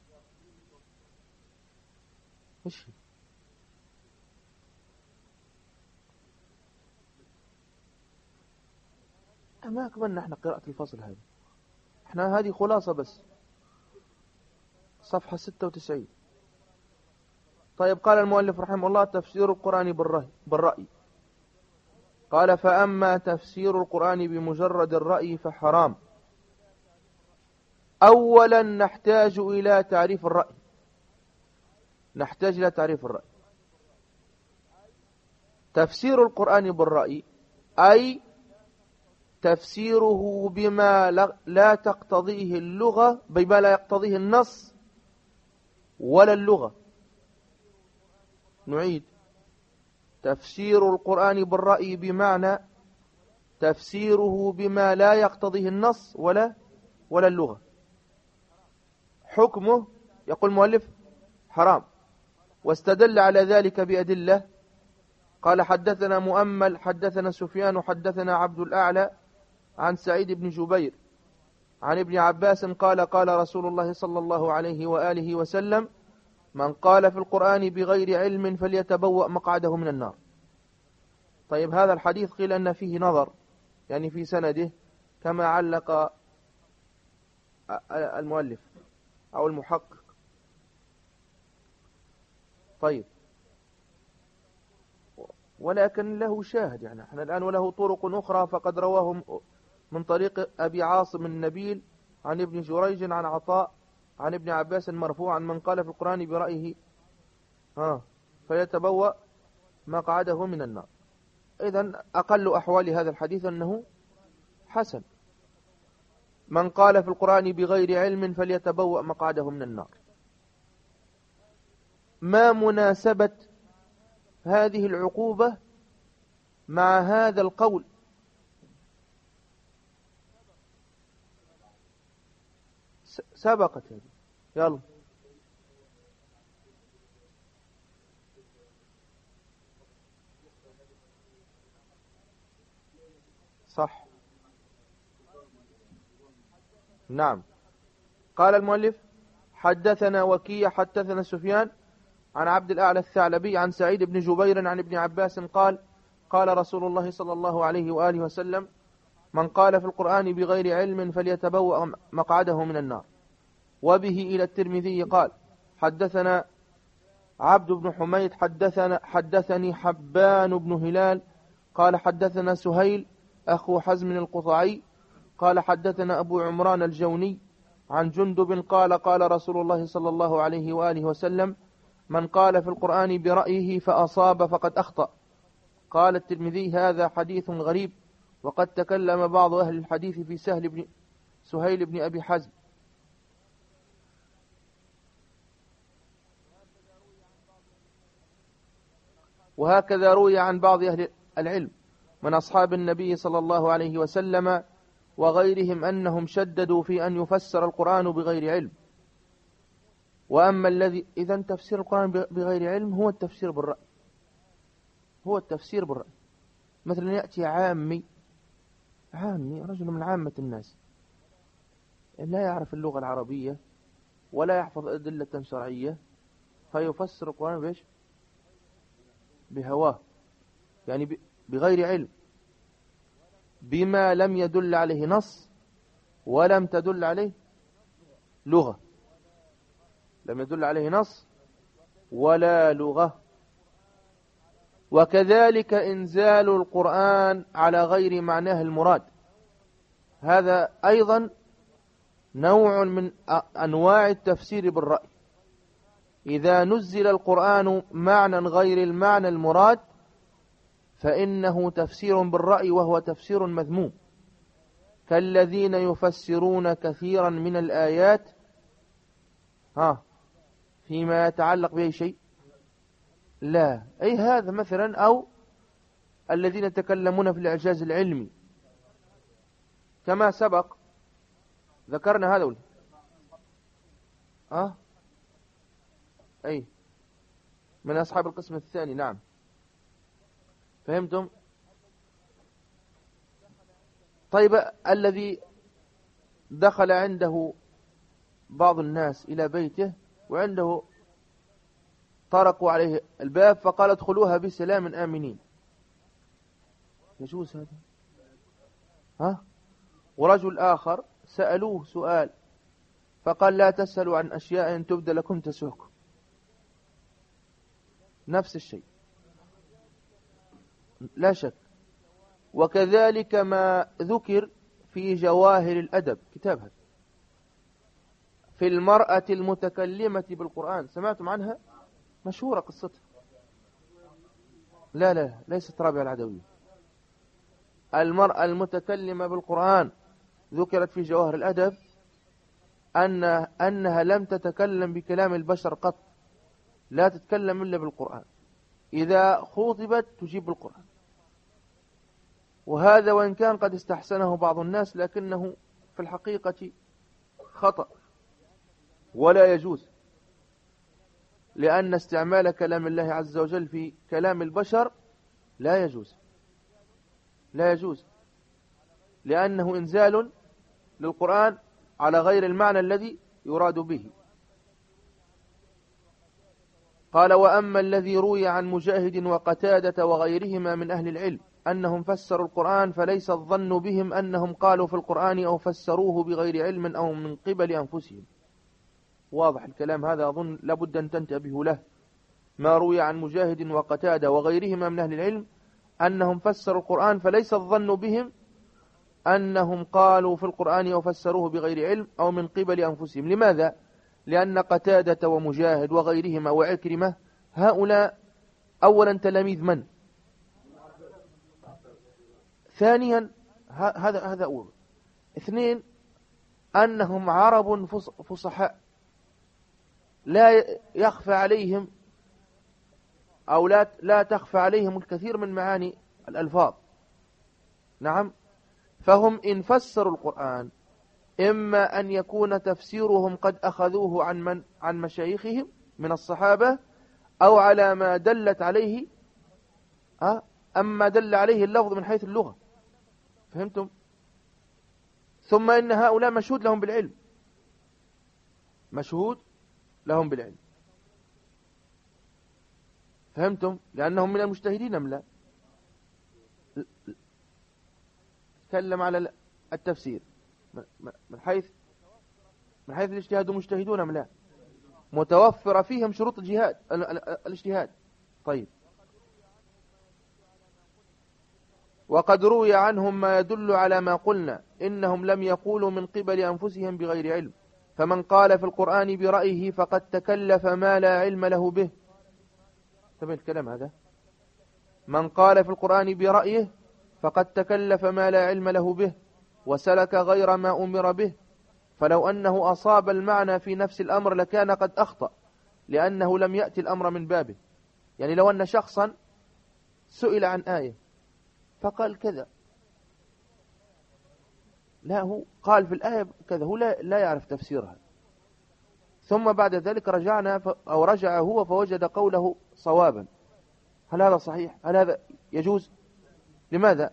إيش ما كملنا احنا قراءة الفصل هذه، احنا هذه خلاصة بس، صفحة 96. طيب، قال المؤلف رحمه الله: تفسير القرآن بالرأي. قال: فأما تفسير القرآن بمجرد الرأي فحرام. أولا نحتاج إلى تعريف الرأي. تفسير القرآن بالرأي أي تفسيره بما لا تقتضيه اللغة، بما لا يقتضيه النص ولا اللغة. نعيد: تفسير القرآن بالرأي بمعنى تفسيره بما لا يقتضيه النص ولا اللغة. حكمه يقول المؤلف حرام، واستدل على ذلك بأدلة. قال: حدثنا مؤمل حدثنا سفيان حدثنا عبد الأعلى عن سعيد بن جبير عن ابن عباس قال: قال رسول الله صلى الله عليه وآله وسلم: من قال في القرآن بغير علم فليتبوأ مقعده من النار. طيب، هذا الحديث قيل أن فيه نظر، يعني في سنده، كما علق المؤلف أو المحقق. طيب، ولكن له شاهد، يعني احنا الآن وله طرق أخرى، فقد رواه من طريق أبي عاصم النبيل عن ابن جريج عن عطاء عن ابن عباس مرفوعا: من قال في القرآن برأيه فيتبوأ مقعده من النار. إذن أقل أحوال هذا الحديث أنه حسن. من قال في القرآن بغير علم فليتبوأ مقعده من النار. ما مناسبة هذه العقوبة مع هذا القول؟ سبقت هذه. يلا صح. نعم. قال المؤلف: حدثنا وكيع حدثنا سفيان عن عبد الأعلى الثعلبي عن سعيد بن جبير عن ابن عباس قال: قال رسول الله صلى الله عليه وآله وسلم: من قال في القرآن بغير علم فليتبوأ مقعده من النار. وبه إلى الترمذي قال حدثنا عبد بن حميد حدثني حبان بن هلال قال حدثنا سهيل أخو حزم القطعي قال حدثنا أبو عمران الجوني عن جندب قال قال رسول الله صلى الله عليه وآله وسلم من قال في القرآن برأيه فأصاب فقد أخطأ. قال الترمذي هذا حديث غريب، وقد تكلم بعض أهل الحديث في سهيل بن أبي حزم. وهكذا روي عن بعض أهل العلم من أصحاب النبي صلى الله عليه وسلم وغيرهم أنهم شددوا في أن يفسر القرآن بغير علم. وأما الذي إذن تفسير القرآن بغير علم هو التفسير بالرأي، هو التفسير بالرأي. مثلا يأتي عامي رجل من عامة الناس لا يعرف اللغة العربية ولا يحفظ أدلة شرعية فيفسر القرآن بإيش؟ بهواه، يعني بغير علم، بما لم يدل عليه نص ولم تدل عليه لغة، لم يدل عليه نص ولا لغة. وكذلك إنزال القرآن على غير معناه المراد، هذا أيضا نوع من أنواع التفسير بالرأي. إذا نزل القرآن معنى غير المعنى المراد فإنه تفسير بالرأي، وهو تفسير مذموم، كالذين يفسرون كثيرا من الآيات فيما يتعلق به شيء لا، أي هذا مثلا، أو الذين يتكلمون في الإعجاز العلمي كما سبق ذكرنا هذا أي من أصحاب القسم الثاني. نعم، فهمتم؟ طيب، الذي دخل عنده بعض الناس إلى بيته وعنده طرقوا عليه الباب فقال ادخلوها بسلام آمنين، يجوز هذا؟ ورجل آخر سألوه سؤال فقال لا تسألوا عن أشياء إن تبد لكم تسؤكم، نفس الشيء لا شك. وكذلك ما ذكر في جواهر الأدب، كتاب هذا في المرأة المتكلمة بالقرآن، سمعتم عنها؟ مشهورة قصتها. لا ليست رابعة العدوية. المرأة المتكلمة بالقرآن ذكرت في جواهر الأدب أنها لم تتكلم بكلام البشر قط، لا تتكلم إلا بالقرآن، إذا خطبت تجيب بالقرآن. وهذا وإن كان قد استحسنه بعض الناس لكنه في الحقيقة خطأ ولا يجوز، لأن استعمال كلام الله عز وجل في كلام البشر لا يجوز، لأنه إنزال للقرآن على غير المعنى الذي يراد به. قال وأما الذي روي عن مجاهد وقتادة وغيرهما من أهل العلم أنهم فسروا القرآن فليس الظن بهم أنهم قالوا في القرآن أو فسروه بغير علم أو من قبل أنفسهم. واضح الكلام هذا، أظن لابد أن تنتبهوا له. ما روي عن مجاهد وقتادة وغيرهما من أهل العلم أنهم فسروا القرآن فليس الظن بهم أنهم قالوا في القرآن أو فسروه بغير علم أو من قبل أنفسهم. لماذا؟ لأن قتادة ومجاهد وغيرهما وعكرمة هؤلاء أولا تلاميذ من؟ ثانيا هذا أول. اثنين، أنهم عرب فصحاء لا يخفى عليهم أو لا تخفى عليهم الكثير من معاني الألفاظ. نعم، فهم إن فسروا القرآن إما أن يكون تفسيرهم قد أخذوه عن مشايخهم من الصحابة أو على ما دلت عليه أما دل عليه اللفظ من حيث اللغة. فهمتم؟ ثم إن هؤلاء مشهود لهم بالعلم، مشهود لهم بالعلم. فهمتم؟ لأنهم من المجتهدين أم لا؟ نتكلم على التفسير من حيث الاجتهاد مجتهدون أم لا؟ متوفر فيهم شروط الجهاد الاجتهاد. طيب، وقد روي عنهم ما يدل على ما قلنا، إنهم لم يقولوا من قبل أنفسهم بغير علم، فمن قال في القرآن برأيه فقد تكلف ما لا علم له به. تبين الكلام هذا، من قال في القرآن برأيه فقد تكلف ما لا علم له به وسلك غير ما أمر به، فلو أنه أصاب المعنى في نفس الأمر لكان قد أخطأ، لأنه لم يأتي الأمر من بابه. يعني لو أن شخصا سئل عن آية فقال كذا، لا هو قال في الآية كذا، هو لا يعرف تفسيرها، ثم بعد ذلك رجع هو فوجد قوله صوابا، هل هذا صحيح؟ هل هذا يجوز؟ لماذا؟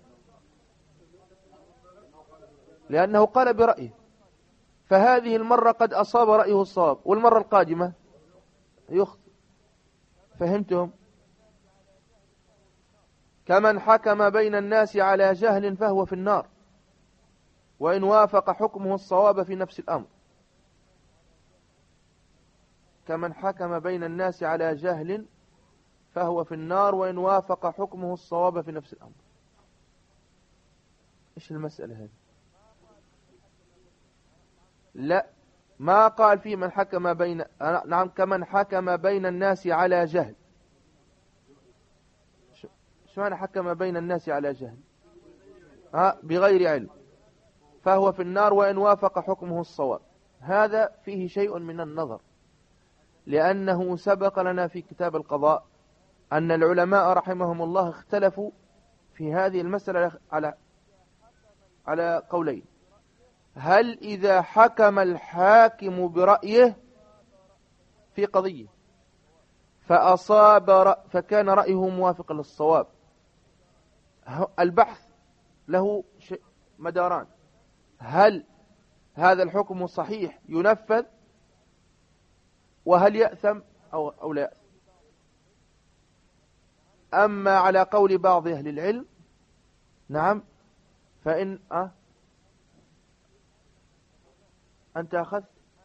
لأنه قال برأيه، فهذه المرة قد أصاب رأيه الصواب، والمرة القادمة يخطئ. فهمتم؟ كمن حكم بين الناس على جهل فهو في النار، وإن وافق حكمه الصواب في نفس الأمر. كمن حكم بين الناس على جهل فهو في النار، وإن وافق حكمه الصواب في نفس الأمر. إيش المسألة هذه؟ لا، ما قال في من حكم بين، نعم، كمن حكم بين الناس على جهل. شو معنى حكم بين الناس على جهل؟ بغير علم، فهو في النار وإن وافق حكمه الصواب. هذا فيه شيء من النظر، لأنه سبق لنا في كتاب القضاء أن العلماء رحمهم الله اختلفوا في هذه المسألة على قولين. هل إذا حكم الحاكم برأيه في قضية فأصاب فكان رأيه موافقا للصواب، البحث له مداران: هل هذا الحكم صحيح ينفذ، وهل يأثم أو لا يأثم. أما على قول بعض أهل العلم، نعم، فإن أنت أخذت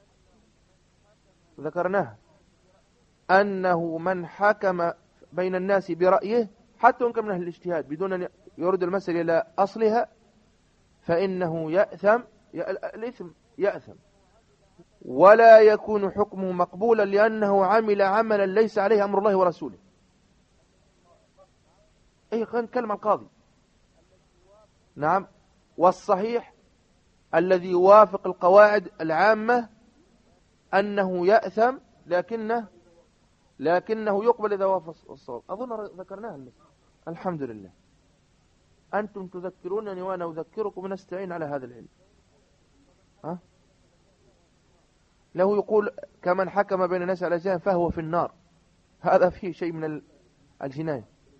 ذكرناها أنه من حكم بين الناس برأيه حتى إن كان من أهل الاجتهاد بدون أن يرد المسألة إلى أصلها، فإنه يأثم، الإثم يأثم، ولا يكون حكمه مقبولا، لأنه عمل عملا ليس عليه أمر الله ورسوله. كلمة القاضي. نعم، والصحيح الذي يوافق القواعد العامة أنه يأثم، لكنه يقبل إذا وافق الصواب. أظن ذكرناها المسألة. الحمد لله، أنتم تذكرونني وأنا أذكركم، ونستعين على هذا العلم. له يقول كمن حكم بين الناس على جهل فهو في النار، هذا فيه شيء من الجناية.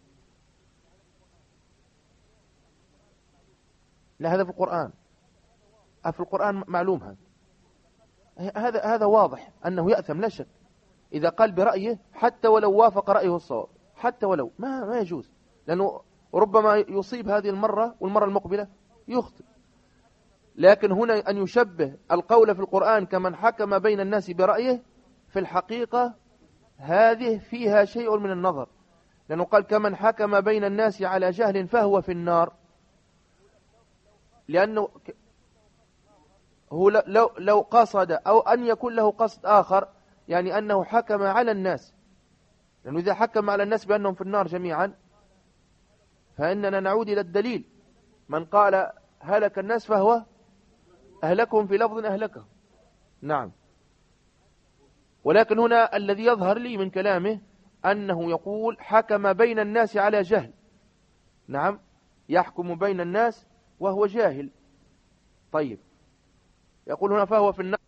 لا، هذا في القرآن، في القرآن معلوم. هذا واضح أنه يأثم لا شك إذا قال برأيه، حتى ولو وافق رأيه الصواب، حتى ولو ما يجوز، لأنه ربما يصيب هذه المرة والمرة المقبلة يخطئ. لكن هنا أن يشبه القول في القرآن كمن حكم بين الناس برأيه، في الحقيقة هذه فيها شيء من النظر، لأنه قال كمن حكم بين الناس على جهل فهو في النار، لأنه هو لو قصد أو أن يكون له قصد آخر، يعني أنه حكم على الناس، لأنه إذا حكم على الناس بأنهم في النار جميعا فإننا نعود إلى الدليل: من قال هلك الناس فهو أهلكهم، في لفظ أهلكهم. نعم، ولكن هنا الذي يظهر لي من كلامه أنه يقول حكم بين الناس على جهل. نعم، يحكم بين الناس وهو جاهل. طيب، يقول هنا فهو في النار.